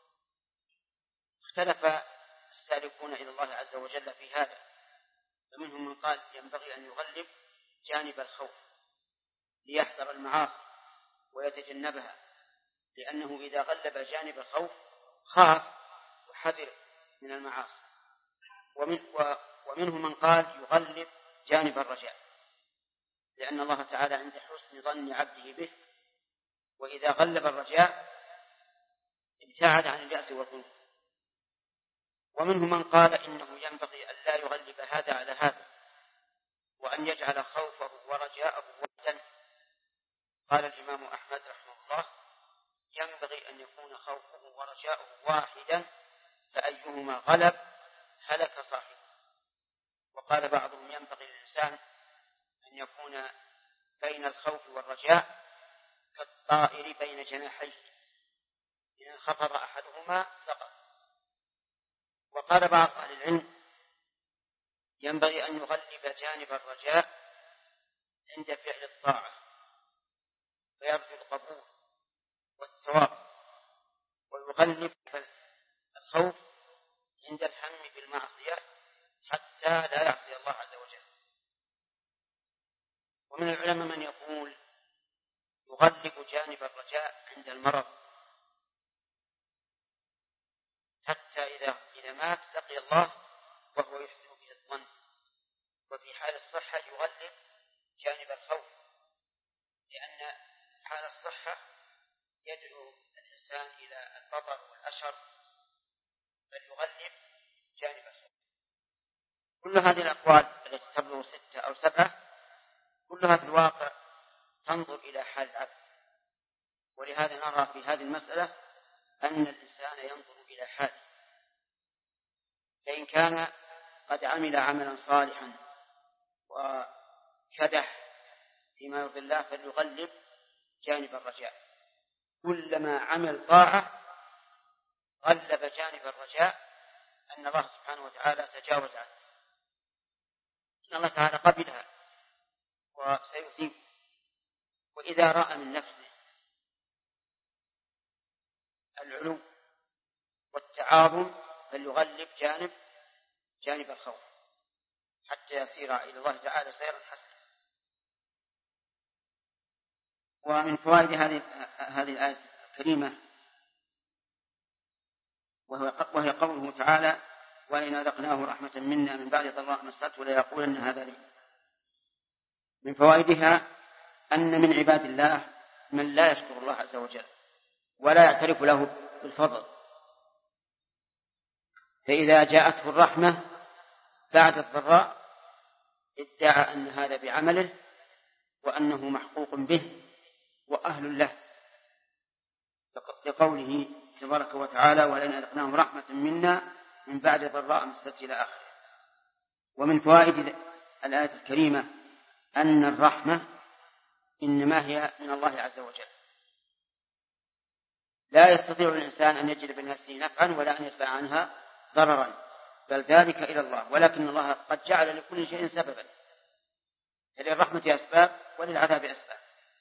A: اختلف السالكون إلى الله عز وجل في هذا، فمنهم من قال ينبغي أن يغلب جانب الخوف ليحذر المعاصي ويتجنبها، لأنه إذا غلب جانب الخوف خاف وحذر من المعاصي. ومنهم من قال يغلب جانب الرجاء، لأن الله تعالى عند حسن ظن عبده به، وإذا غلب الرجاء ابتعد عن اليأس والقنوط. ومنهم من قال إنه ينبغي أن لا يغلب هذا على هذا، وأن يجعل خوفه ورجاءه وحدا. قال الإمام أحمد رحمه الله ينبغي أن يكون خوفه ورجاؤه واحدا، فأيهما غلب هلك صاحبه. وقال بعضهم ينبغي للإنسان أن يكون بين الخوف والرجاء كالطائر بين جناحيه، إن انخفض أحدهما سقط. وقال بعض أهل العلم ينبغي أن يغلب جانب الرجاء عند فعل الطاعة فيرجو القبول والثواب، ويغلب الخوف عند الهم بالمعصية حتى لا يعصي الله عز وجل. ومن العلماء من يقول يغلب جانب الرجاء عند المرض حتى إذا مات لقي الله وهو يحسن به الظن. وفي حال الصحة يغلب جانب الخوف، لأن حال الصحة يدعو الإنسان إلى البطر والأشر، بل يغلب جانب الخوف. كل هذه الأقوال التي تبلغ 6 أو 7 كلها في الواقع تنظر إلى حال العبد، ولهذا نرى في هذه المسألة أن الإنسان ينظر إلى حاله، فإن كان قد عمل عملا صالحا وكدح فيما يرضي الله فليغلب جانب الرجاء. كلما عمل طاعة غلب جانب الرجاء أن الله سبحانه وتعالى تجاوز عنه، إن الله تعالى قبلها وسيثيب. وإذا رأى من نفسه العلو والتعاظم فليغلب جانب الخوف حتى يسير إلى الله تعالى سيرا حسنا. ومن فوائد هذه الآية الكريمة وهي قوله تعالى وإن أذقناه رحمة منا من بعد ضراء مسته ليقولن هذا لي. من فوائدها أن من عباد الله من لا يشكر الله عز وجل ولا يعترف له بالفضل، فإذا جاءته الرحمة بعد الضراء ادعى أن هذا بعمله وأنه محقوق به وأهل له، لقوله تبارك وتعالى ولئن أذقناهم رحمة منا من بعد ضراء مسته إلى آخره. ومن فوائد الآية الكريمة أن الرحمة إنما هي من الله عز وجل، لا يستطيع الإنسان أن يجلب لنفسه نفعا ولا أن يدفع عنها ضررا، بل ذلك إلى الله، ولكن الله قد جعل لكل شيء سببا، فللرحمة أسباب وللعذاب أسباب.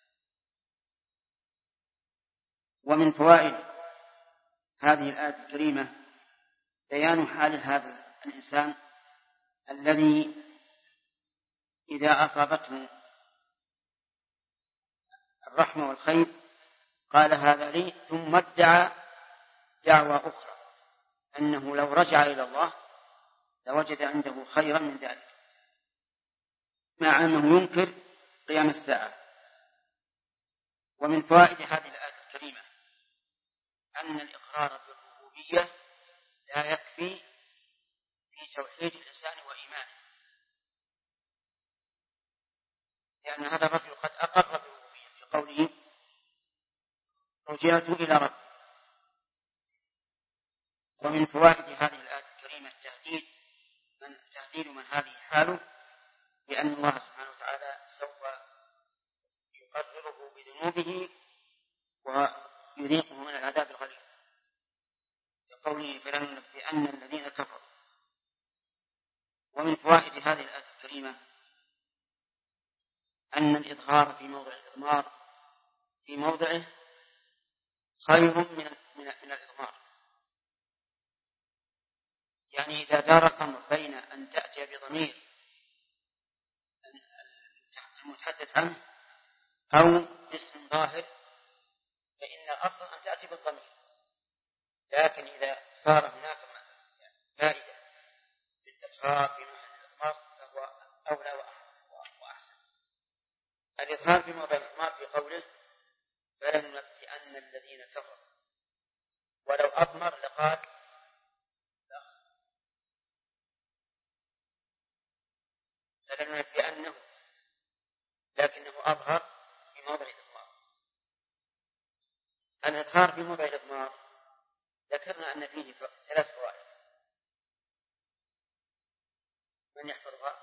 A: ومن فوائد هذه الآية الكريمة بيان حال هذا الإنسان الذي إذا أصابته الرحمة والخير قال هذا لي، ثم ادعى دعوى أخرى أنه لو رجع إلى الله لوجد عنده خيرا من ذلك، مع أنه ينكر قيام الساعة. ومن فوائد هذه الآية الكريمة أن الإقرار بالربوبية لا يكفي في توحيد الإنسان وإيمانه، لأن هذا الرجل قد أقر بالربوبية في قوله رجعت إلى ربي، ومن فوائد هذه الآية الكريمة تهديد من هذه حاله بأن الله سبحانه وتعالى سوف يقرره بذنوبه ويذيقه من العذاب الغليظ، لقوله فلننبئن الذين كفروا. ومن فوائد هذه الآية الكريمة أن الإظهار في موضع الإضمار في موضعه خير من الإضمار. يعني إذا دار الأمر بين أن تأتي بضمير المتحدث عنه أو اسم ظاهر فإن الأصل أن تأتي بالضمير، لكن إذا صار هناك فائدة بالإظهار في محل الإضمار فهو أولى وأحسن. الإظهار في موضع الإضمار في قوله فلننبئن الذين كفروا، ولو أضمر لقال فلننبئنه، لكنه أظهر في موضع الإضمار. الإظهار في موضع الإضمار ذكرنا أن فيه 3 فوائد. من يحفظها؟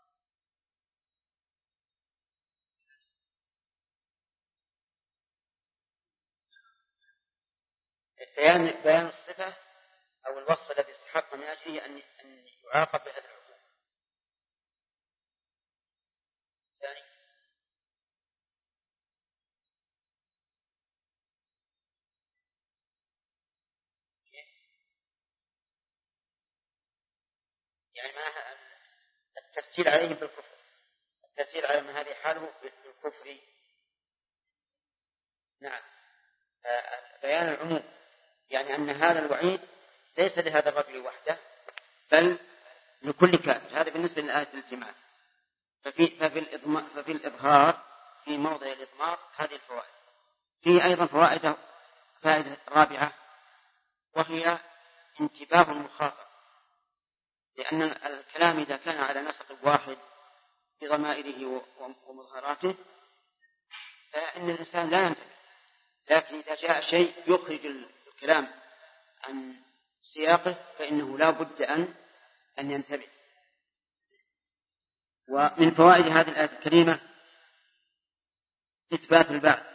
A: بيان الصفة أو الوصف الذي استحق من أجله أن يعاقب بهذا الحكم. ثاني يعني معناها التسجيل عليهم بالكفر، التسجيل على من هذه حاله بالكفر. نعم، بيان العموم، يعني أن هذا الوعيد ليس لهذا الرجل وحده بل لكل كافر. هذا بالنسبة لآية الجماعة. ففي الإظهار في موضع الإضمار هذه الفوائد. فيه أيضا فائدة رابعة، وهي انتباه المخاطب، لأن الكلام إذا كان على نسق واحد بضمائره ومظهراته فإن الإنسان لا ينتبه، لكن إذا جاء شيء يخرج الكلام عن سياقه فإنه لا بد أن ينتبه. ومن فوائد هذه الآية الكريمة إثبات البعث،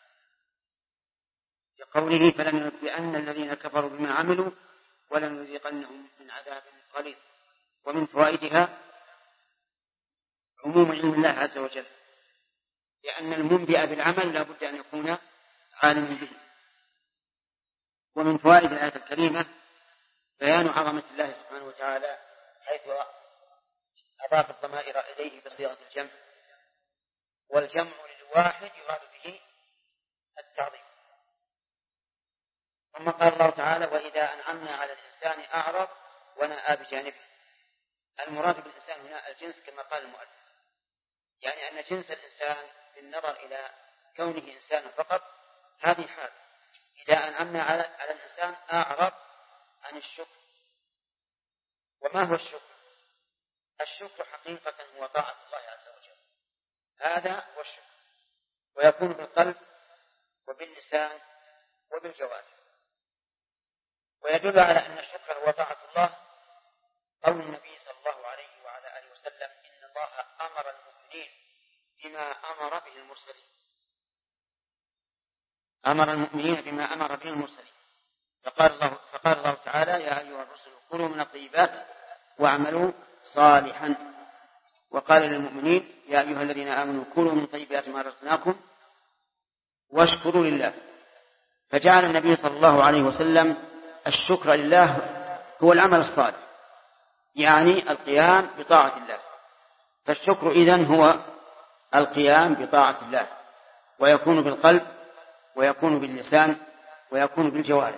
A: لقوله فلننبئن الذين كفروا بما عملوا ولنذيقنهم من عذاب غليظ. ومن فوائدها عموم علم الله عز وجل، لأن المنبئ بالعمل لا بد أن يكون عالما به. ومن فوائد الآية الكريمة بيان عظمة الله سبحانه وتعالى حيث أضاف الضمائر إليه بصيغة الجمع، والجمع للواحد يراد به التعظيم. ثم قال الله تعالى وإذا أنعمنا على الإنسان أعرض ونأى بجانبه. المراد بالإنسان هنا الجنس كما قال المؤلف، يعني أن جنس الإنسان بالنظر إلى كونه إنسانا فقط هذه حال. إذا أنعمنا على الإنسان أعرض عن الشكر. وما هو الشكر؟ الشكر حقيقة هو طاعة الله عز وجل، هذا هو الشكر، ويكون بالقلب وباللسان وبالجوارح. ويدل على أن الشكر هو طاعة الله قول النبي صلى الله عليه وعلى آله وسلم إن الله أمر المؤمنين بما أمر به المرسلين، أمر المؤمنين بما أمر به المرسلين. فقال الله تعالى يا أيها الرسل كلوا من الطيبات واعملوا صالحا، وقال للمؤمنين يا أيها الذين آمنوا كلوا من طيبات ما رزقناكم واشكروا لله. فجعل النبي صلى الله عليه وسلم الشكر لله هو العمل الصالح، يعني القيام بطاعة الله. فالشكر إذن هو القيام بطاعة الله، ويكون بالقلب ويكون باللسان ويكون بالجوارح.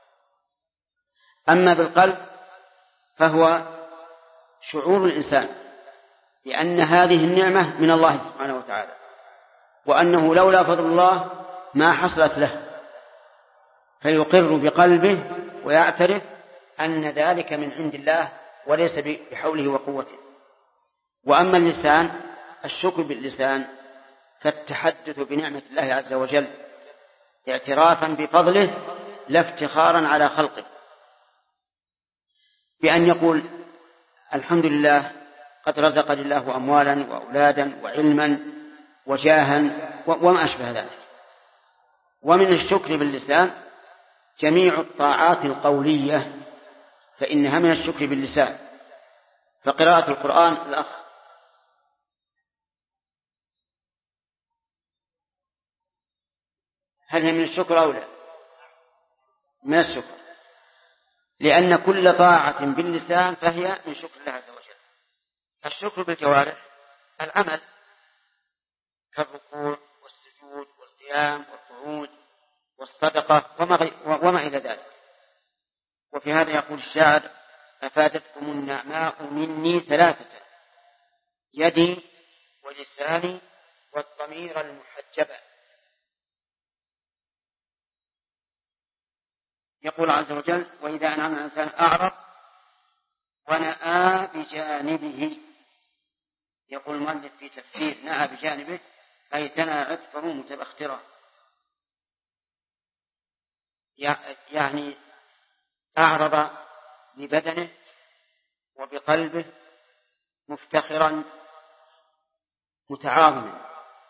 A: أما بالقلب فهو شعور الإنسان بأن هذه النعمة من الله سبحانه وتعالى، وأنه لولا فضل الله ما حصلت له، فيقر بقلبه ويعترف أن ذلك من عند الله وليس بحوله وقوته. وأما اللسان الشكر باللسان فالتحدث بنعمة الله عز وجل اعترافا بفضله لا افتخارا على خلقه. بأن يقول الحمد لله قد رزقني الله أموالا وأولادا وعلما وجاها وما أشبه ذلك. ومن الشكر باللسان جميع الطاعات القولية فإنها من الشكر باللسان، فقراءة القرآن الأخ هل هي من الشكر أو لا؟ من الشكر، لأن كل طاعة باللسان فهي من شكر الله عز وجل. الشكر بالجوارح العمل كالركوع والسجود والقيام والقعود والصدقة وما إلى ذلك. وفي هذا يقول الشاعر: أفادتكم النعماء مني ثلاثة: يدي ولساني والضمير المحجبة. يقول عز وجل: وإذا أنعم الإنسان أعرض ونأى بجانبه. يقول المؤلف في تفسير نأى بجانبه أي ثنى عطفه متبخترا، يعني أعرض ببدنه وبقلبه مفتخرا متعاظما.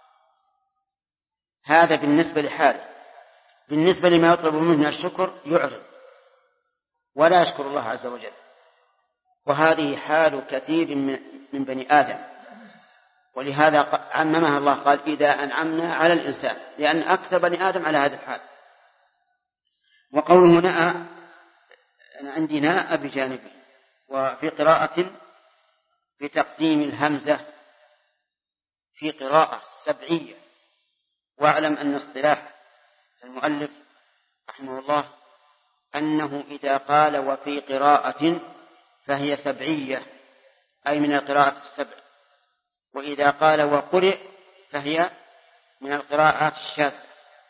A: هذا بالنسبة لحاله. بالنسبة لما يطلب منه الشكر يعرض ولا يشكر الله عز وجل، وهذه حال كثير من بني آدم، ولهذا عممها الله قال: إذا أنعمنا على الإنسان، لأن أكثر بني آدم على هذا الحال. وقوله نأى، أنا عندي ناء بجانبه، وفي قراءة بتقديم الهمزة في قراءة سبعية. واعلم أن اصطلاح المؤلف رحمه الله أنه إذا قال وفي قراءة فهي سبعية أي من القراءة السبع، وإذا قال وقرئ فهي من القراءات الشاذة.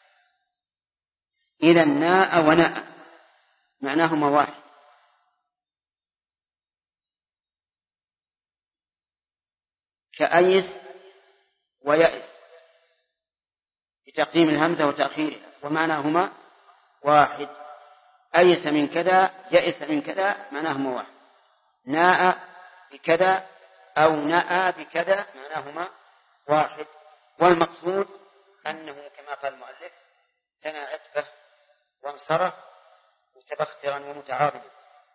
A: إذا ناء وناء معناهما واحد. كأيس ويأس بتقديم الهمزة وتأخيرها، ومعناهما واحد. أيس من كذا يأس من كذا معناهما واحد. ناء بكذا أو نأى بكذا معناهما واحد. والمقصود أنه كما قال المؤلف ثنى عطفه وانصرف متبخترا ومتعاظما.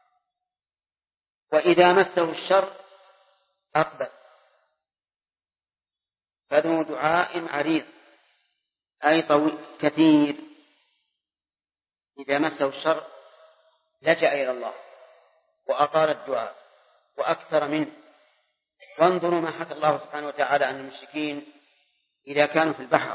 A: وإذا مسه الشر أقبل فذو دعاء عريض أي طويل كثير. إذا مسه الشر لجأ إلى الله وأطال الدعاء وأكثر منه. وانظروا ما حكى الله سبحانه وتعالى عن المشركين إذا كانوا في البحر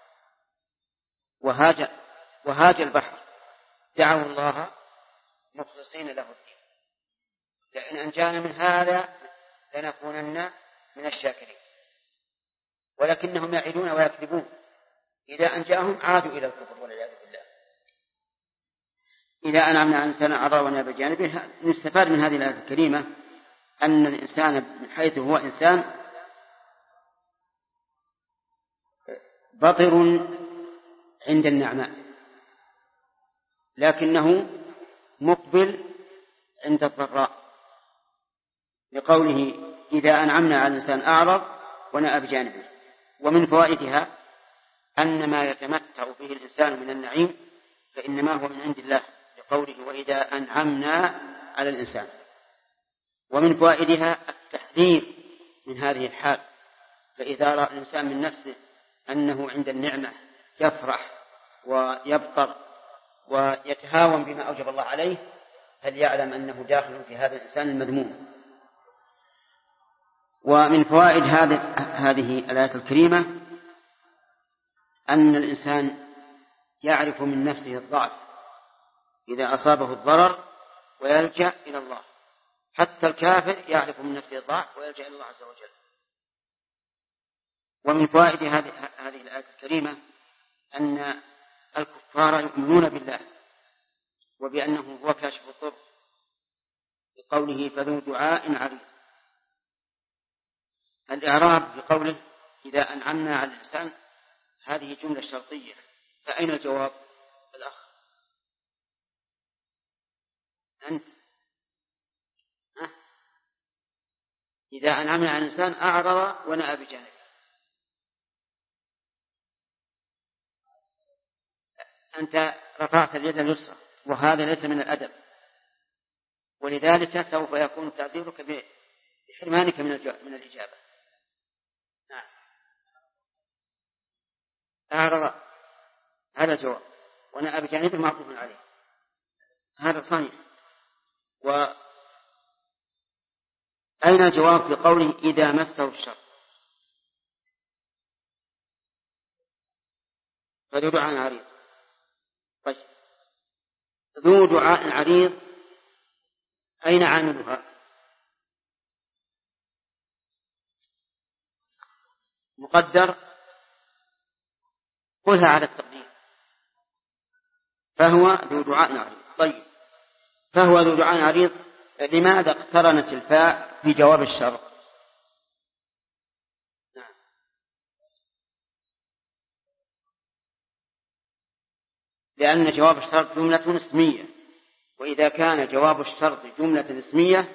A: وهاج البحر دعوا الله مخلصين له الدين: لئن أنجانا من هذا لنكونن من الشاكرين. ولكنهم يعدون ويكذبون، إذا أنجاهم عادوا إلى الكفر والعياذ بالله. إذا أنعمنا عن إنسان أعرض ونأى بجانبه. نستفاد من هذه الآية الكريمة أن الإنسان من حيث هو إنسان بطر عند النعماء، لكنه مقبل عند الضراء، لقوله إذا أنعمنا على الإنسان أعرض ونأى بجانبه. ومن فوائدها أن ما يتمتع به الإنسان من النعيم فإنما هو من عند الله، لقوله وإذا أنعمنا على الإنسان. ومن فوائدها التحذير من هذه الحال، فإذا رأى الإنسان من نفسه أنه عند النعمة يفرح ويبطر ويتهاون بما أوجب الله عليه فليعلم أنه داخل في هذا الإنسان المذموم. ومن فوائد هذه الآية الكريمة أن الإنسان يعرف من نفسه الضعف إذا أصابه الضرر ويلجأ إلى الله. حتى الكافر يعرف من نفسه الضعف ويلجأ إلى الله عز وجل. ومن فوائد هذه الآية الكريمة أن الكفار يؤمنون بالله وبأنه هو كاشف الضر، بقوله فذو دعاء عريض. الإعراب بقوله إذا أنعمنا على الإنسان هذه جملة شرطية، فأين الجواب؟ الأخ أنت إذا أنعم على الإنسان أعرض ونأى بجانبه. أنت رفعت اليد اليسرى وهذا ليس من الأدب، ولذلك سوف يكون تعذيرك بحرمانك من الإجابة. نعم. أعرض هذا الجواب، ونأى بجانبه معطوف عليه، هذا صحيح. وأين الجواب بقوله إذا مسه الشر؟ فذو دعاء عريض. طيب، ذو دعاء عريض أين عاملها؟ مقدر، قلها على التقدير، فهو ذو دعاء عريض. طيب، فهو ذو دعاء عريض، لماذا اقترنت الفاء في جواب الشر؟ لأن جواب الشرط جملة اسمية، وإذا كان جواب الشرط جملة اسمية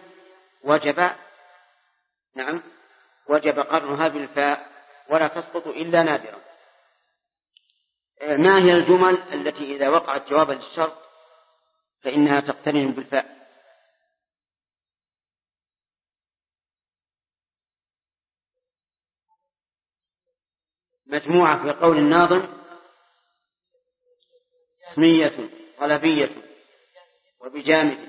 A: وجب قرنها بالفاء ولا تسقط إلا نادرا. ما هي الجمل التي إذا وقعت جوابا للشرط فإنها تقترن بالفاء؟ مجموعة في قول الناظم: اسمية طلبية وبجامد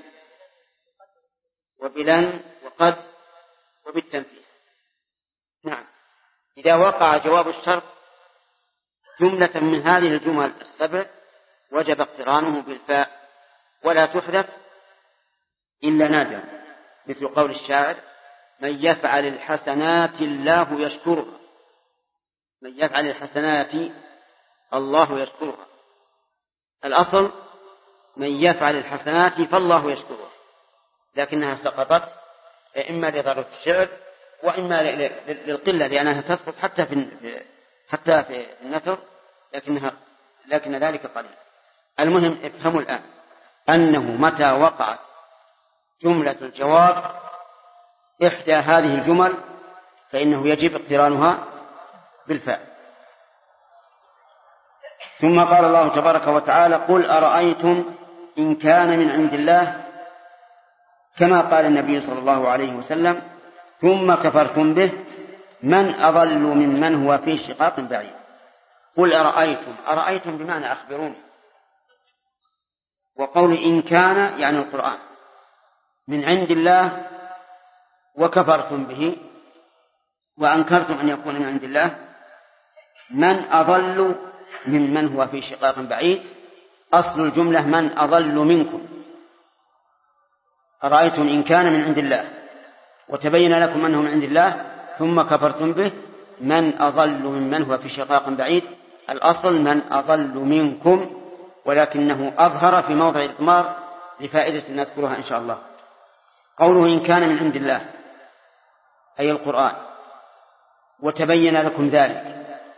A: وبلن وقد وبالتنفيس. نعم، إذا وقع جواب الشرط جملة من هذه الجمل السبع وجب اقترانه بالفاء ولا تحذف إلا نادرا، مثل قول الشاعر: من يفعل الحسنات الله يشكرها. من يفعل الحسنات الله يشكرها، الأصل من يفعل الحسنات فالله يشكرها، لكنها سقطت إما لضرورة الشعر وإما للقلة، لأنها تسقط حتى في النثر، لكن ذلك قليل. المهم افهموا الآن أنه متى وقعت جملة الجواب إحدى هذه الجمل فإنه يجب اقترانها بالفاء. ثم قال الله تبارك وتعالى: قل أرأيتم إن كان من عند الله، كما قال النبي صلى الله عليه وسلم: ثم كفرتم به من أضل ممن هو في شقاق بعيد. قل أرأيتم بمعنى أخبروني، وقول إن كان يعني القرآن من عند الله وكفرتم به وأنكرتم أن يكون من عند الله، من أضل ممن هو في شقاق بعيد. أصل الجملة من أضل منكم. أرأيتم إن كان من عند الله وتبين لكم أنه من عند الله ثم كفرتم به من أضل ممن هو في شقاق بعيد. الأصل من أضل منكم، ولكنه أظهر في موضع الإضمار لفائدة نذكرها إن شاء الله. قوله إن كان من عند الله أي القرآن، وتبين لكم ذلك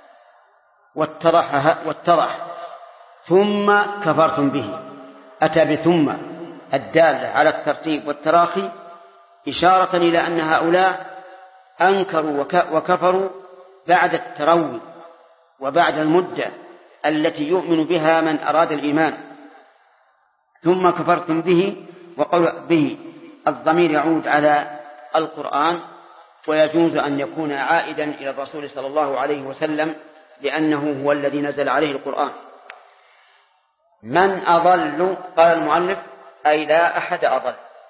A: واتضح ثم كفرتم به، أتى بثم الدالة على الترتيب والتراخي إشارة إلى أن هؤلاء أنكروا وكفروا بعد التروي وبعد المدة التي يؤمن بها من أراد الإيمان. ثم كفرتم به، وقول به الضمير يعود على القرآن، ويجوز أن يكون عائدا إلى الرسول صلى الله عليه وسلم لأنه هو الذي نزل عليه القرآن. من أضل، قال المؤلف أي لا أحد أضل،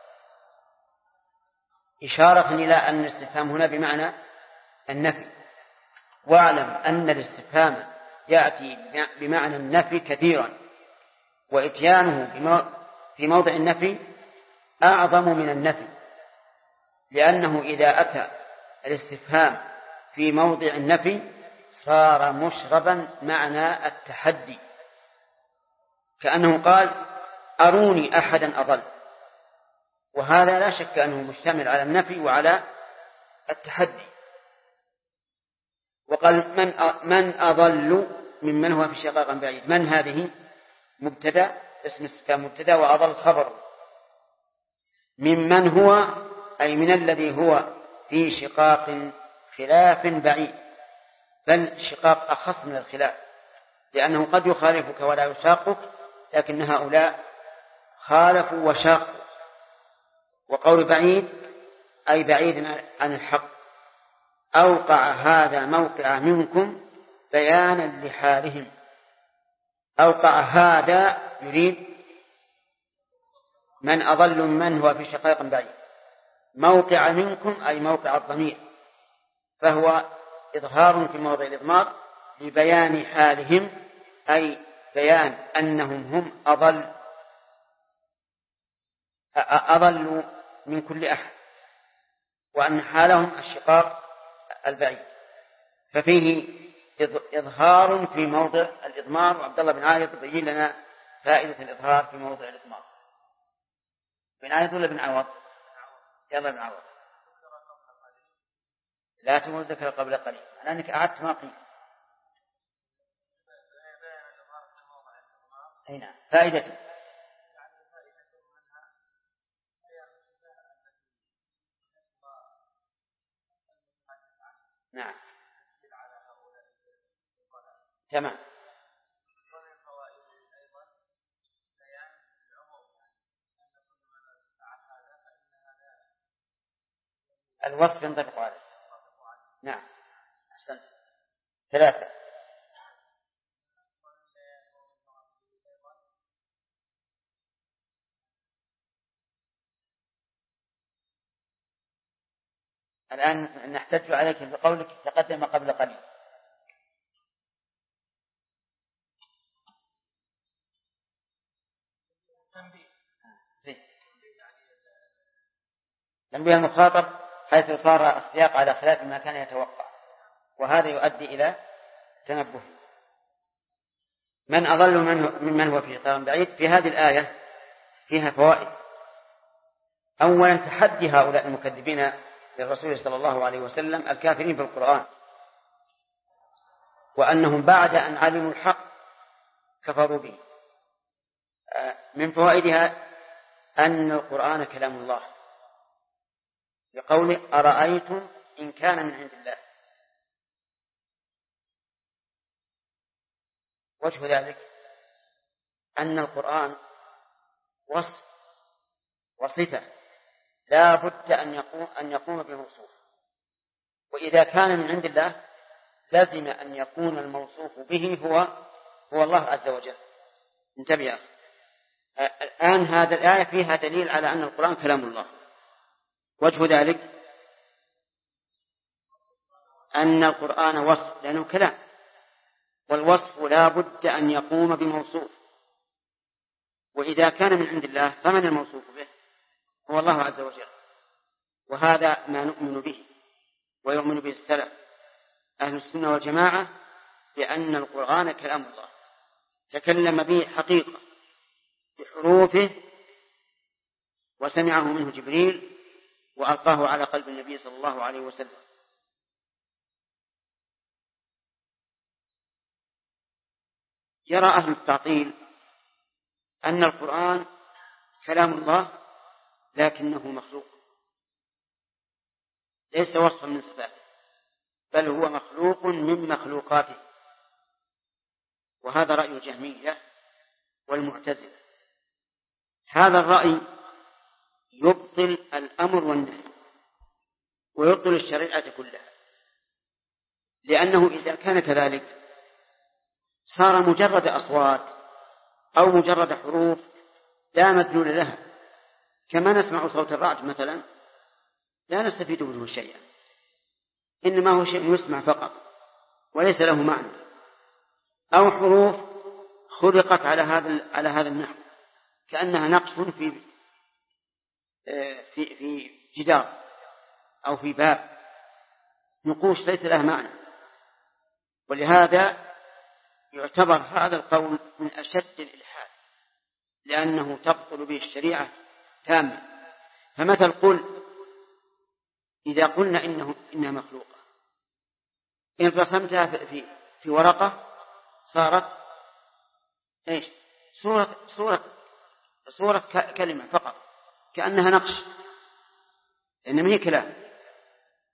A: إشارة إلى أن الاستفهام هنا بمعنى النفي. واعلم أن الاستفهام يأتي بمعنى النفي كثيرا، وإتيانه في موضع النفي أعظم من النفي، لأنه إذا أتى الاستفهام في موضع النفي صار مشربا معنى التحدي، كأنه قال أروني أحدا أضل، وهذا لا شك أنه مشتمل على النفي وعلى التحدي. وقال من أضل ممن هو في شقاق بعيد. من هذه مبتدأ، اسم استفهام مبتدأ، وأضل خبر. ممن هو أي من الذي هو في شقاق خلاف بعيد، بل شقاق أخص من الخلاف، لأنه قد يخالفك ولا يشاقك، لكن هؤلاء خالفوا وشاقوا. وقول بعيد أي بعيد عن الحق. أوقع هذا موقع منكم بيانا لحالهم. أوقع هذا يريد من أضل من هو في شقاق بعيد. موقع منكم أي موقع الضمير، فهو إظهار في موضع الإضمار لبيان حالهم، أي بيان أنهم هم أضلوا من كل أحد، وأن حالهم الشقاق البعيد. ففيه إظهار في موضع الإضمار. وعبد الله بن عايض يبين لنا فائدة الإظهار في موضع الإضمار. بن عايض ولا بن عوض؟ يلا بن عوض. لا تقول ذكر قبل قليل، لأنك أعدت ما قيل. هنا فائدته. نعم تمام. الوصف ينطبق عليه. نعم أحسنت. 3. الآن نحتج عليك بقولك تقدم قبل قليل. تنبيه المخاطب حيث صار السياق على خلاف ما كان يتوقع، وهذا يؤدي إلى تنبه. من أضل ممن هو في شقاق بعيد. في هذه الآية فيها فوائد. أولا تحدي هؤلاء المكذبين للرسول صلى الله عليه وسلم الكافرين بالقرآن، وأنهم بعد أن علموا الحق كفروا به. من فوائدها أن القرآن كلام الله، بقوله أرأيتم إن كان من عند الله. وجه ذلك أن القرآن وصف وصفة لا بد أن يقوم بموصوف، وإذا كان من عند الله لازم أن يكون الموصوف به هو الله عز وجل. انتبه. الآن هذا الآية فيها دليل على أن القرآن كلام الله. وجه ذلك أن القرآن وصف لأنه كلام، والوصف لا بد أن يقوم بموصوف، وإذا كان من عند الله فمن الموصوف به؟ هو الله عز وجل. وهذا ما نؤمن به ويؤمن به السلف أهل السنة والجماعة، بأن القرآن كلام الله تكلم به حقيقة بحروفه، وسمعه منه جبريل وألقاه على قلب النبي صلى الله عليه وسلم. يرى أهل التعطيل أن القرآن كلام الله لكنه مخلوق، ليس وصفا من صفاته، بل هو مخلوق من مخلوقاته. وهذا رأي الجهمية والمعتزلة. هذا الرأي يبطل الأمر والنهي ويبطل الشريعة كلها، لأنه إذا كان كذلك صار مجرد أصوات أو مجرد حروف لا مدلول لها، كما نسمع صوت الرعد مثلا لا نستفيد منه شيئا، إنما هو شيء يسمع فقط وليس له معنى، أو حروف خلقت على هذا النحو كأنها نقش في جدار أو في باب، نقوش ليس لها معنى. ولهذا يعتبر هذا القول من أشد الإلحاد، لأنه تبطل به الشريعة تامة. فمثل قل إذا قلنا إنها مخلوقة، إن رسمتها في ورقة صارت إيش؟ صورة كلمة فقط كأنها نقش، إنما هي كلام.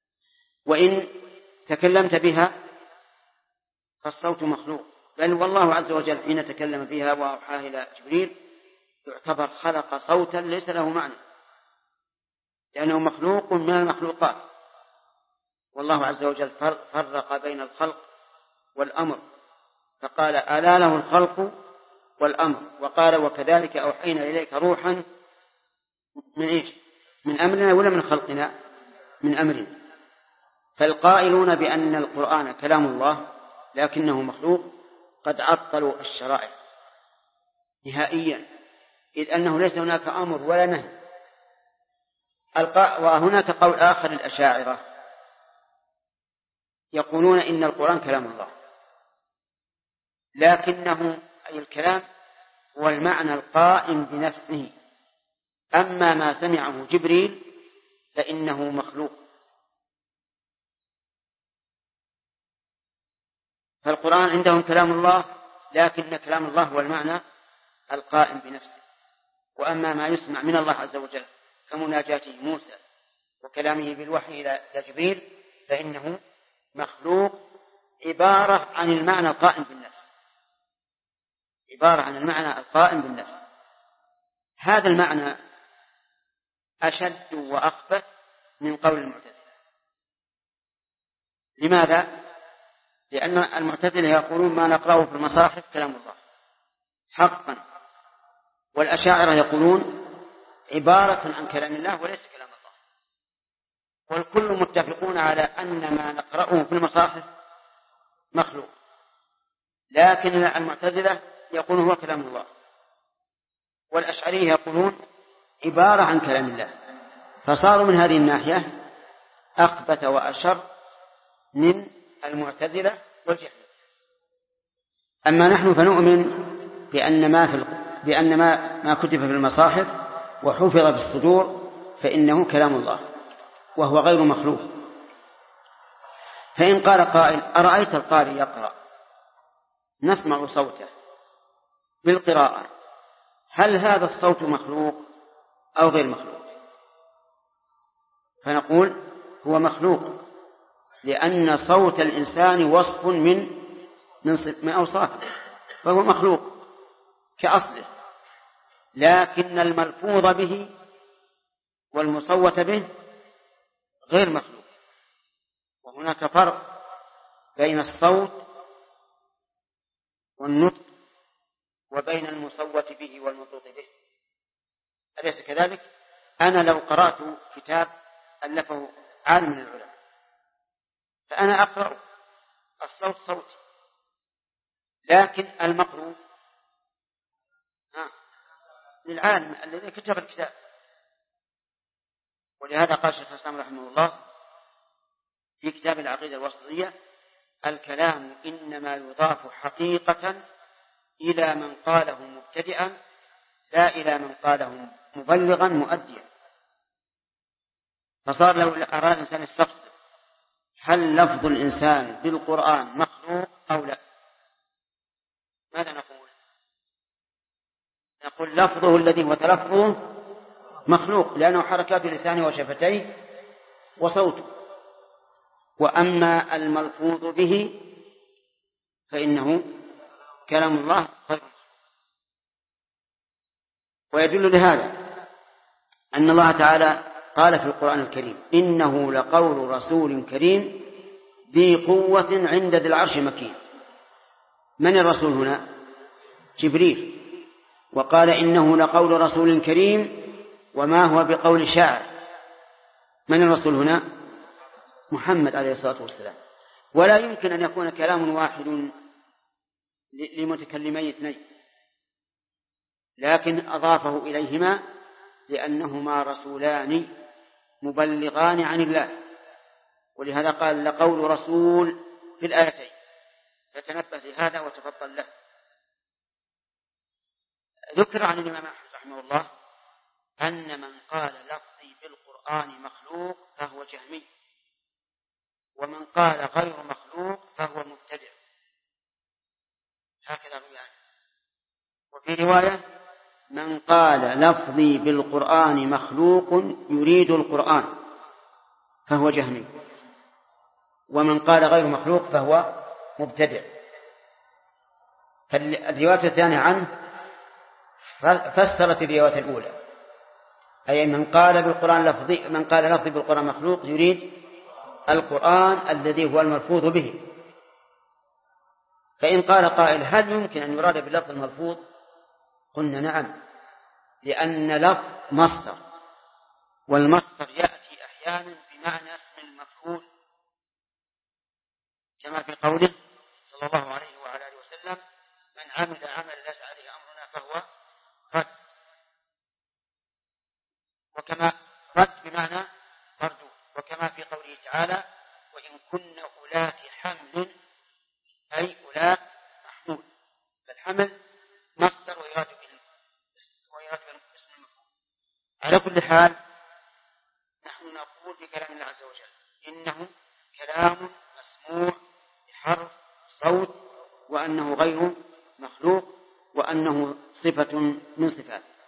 A: وإن تكلمت بها فالصوت مخلوق، بل والله عز وجل حين تكلم بها وأوحاه إلى جبريل يعتبر خلق صوتا ليس له معنى، لأنه مخلوق من المخلوقات. والله عز وجل فرق بين الخلق والأمر، فقال ألا له الخلق والأمر، وقال وكذلك أوحينا إليك روحا من إيش؟ من أمرنا ولا من خلقنا؟ من أمرنا. فالقائلون بأن القرآن كلام الله لكنه مخلوق قد عطلوا الشرائع نهائيا، إذ أنه ليس هناك أمر ولا نهي. وهناك قول آخر الأشاعرة يقولون إن القرآن كلام الله، لكنه أي الكلام هو المعنى القائم بنفسه، أما ما سمعه جبريل فإنه مخلوق. فالقرآن عندهم كلام الله، لكن كلام الله هو المعنى القائم بنفسه. وأما ما يسمع من الله عز وجل كمناجاته موسى وكلامه بالوحي إلى جبريل فإنه مخلوق، عبارة عن المعنى القائم بالنفس، عبارة عن المعنى القائم بالنفس. هذا المعنى أشد وأخبث من قول المعتزلة. لماذا؟ لأن المعتزلة يقولون ما نقرأه في المصاحف كلام الله حقا، والأشاعرة يقولون عبارة عن كلام الله وليس كلام الله. والكل متفقون على أن ما نقرأه في المصاحف مخلوق، لكن المعتزلة يقولون هو كلام الله، والأشعرية يقولون عبارة عن كلام الله، فصاروا من هذه الناحية أخبث وأشر من المعتزلة والجهمية. أما نحن فنؤمن بأن ما كتب في المصاحف وحفظ بالصدور فإنه كلام الله وهو غير مخلوق. فإن قال قائل أرأيت القارئ يقرأ نسمع صوته بالقراءة، هل هذا الصوت مخلوق أو غير مخلوق؟ فنقول هو مخلوق، لأن صوت الإنسان وصف من أوصافه، فهو مخلوق كأصله، لكن الملفوظ به والمصوت به غير مخلوق. وهناك فرق بين الصوت والنطق وبين المصوت به والمنطوق به، أليس كذلك؟ أنا لو قرأت كتاب ألفه عالم من العلماء فأنا أقرأ الصوت صوتي، لكن المقروء للعالم الذي كتب الكتاب. ولهذا قال شيخ الإسلام رحمه الله في كتاب العقيدة الوسطية الكلام إنما يضاف حقيقة إلى من قاله مبتدئا لا إلى من قاله مبلغا مؤديا. فصار لو أراد الإنسان يستفسر هل لفظ الإنسان بالقرآن مخلوق أو لا، ماذا نقول؟ نقول لفظه الذي هو تلفظه مخلوق، لأنه حركات لسانه وشفتيه وصوته. وأما الملفوظ به فإنه كلام الله غير مخلوق. ويدل لهذا أن الله تعالى قال في القرآن الكريم إنه لقول رسول كريم ذي قوة عند ذي العرش مكين. من الرسول هنا؟ جبريل. وقال إنه لقول رسول كريم وما هو بقول شاعر. من الرسول هنا؟ محمد عليه الصلاة والسلام. ولا يمكن أن يكون كلام واحد لمتكلمي اثنين، لكن أضافه إليهما لأنهما رسولان مبلغان عن الله، ولهذا قال لقول رسول في الآيتين، فتنبه لهذا وتفضل له. ذكر عن الإمام أحمد رحمه الله أن من قال لفظي بالقرآن مخلوق فهو جهمي، ومن قال غير مخلوق فهو مبتدع، هكذا روي عنه. وفي رواية من قال لفظي بالقرآن مخلوق يريد القرآن فهو جهمي. ومن قال غير مخلوق فهو مبتدع. فالرواية الثانية عنه فسرت الرواية الأولى، أي من قال لفظي بالقرآن مخلوق يريد القرآن الذي هو الملفوظ به. فإن قال قائل هل يمكن أن يراد باللفظ الملفوظ؟ قلنا نعم، لأن لفظ مصدر، والمصدر يأتي أحيانا بمعنى اسم المفعول، كما في قوله صلى الله عليه وعلى آله وسلم من عمل عملا ليس عليه أمرنا فهو رد، وكما رد بمعنى مردود، وكما في قوله تعالى وإن كن أولات حمل أي أولات محمول، فالحمل مصدر ويراد اسم المفعول. على كل حال نحن نقول بكلام الله عز وجل إنه كلام مسموع بحرف صوت، وأنه غير مخلوق، وأنه صفة من صفاته.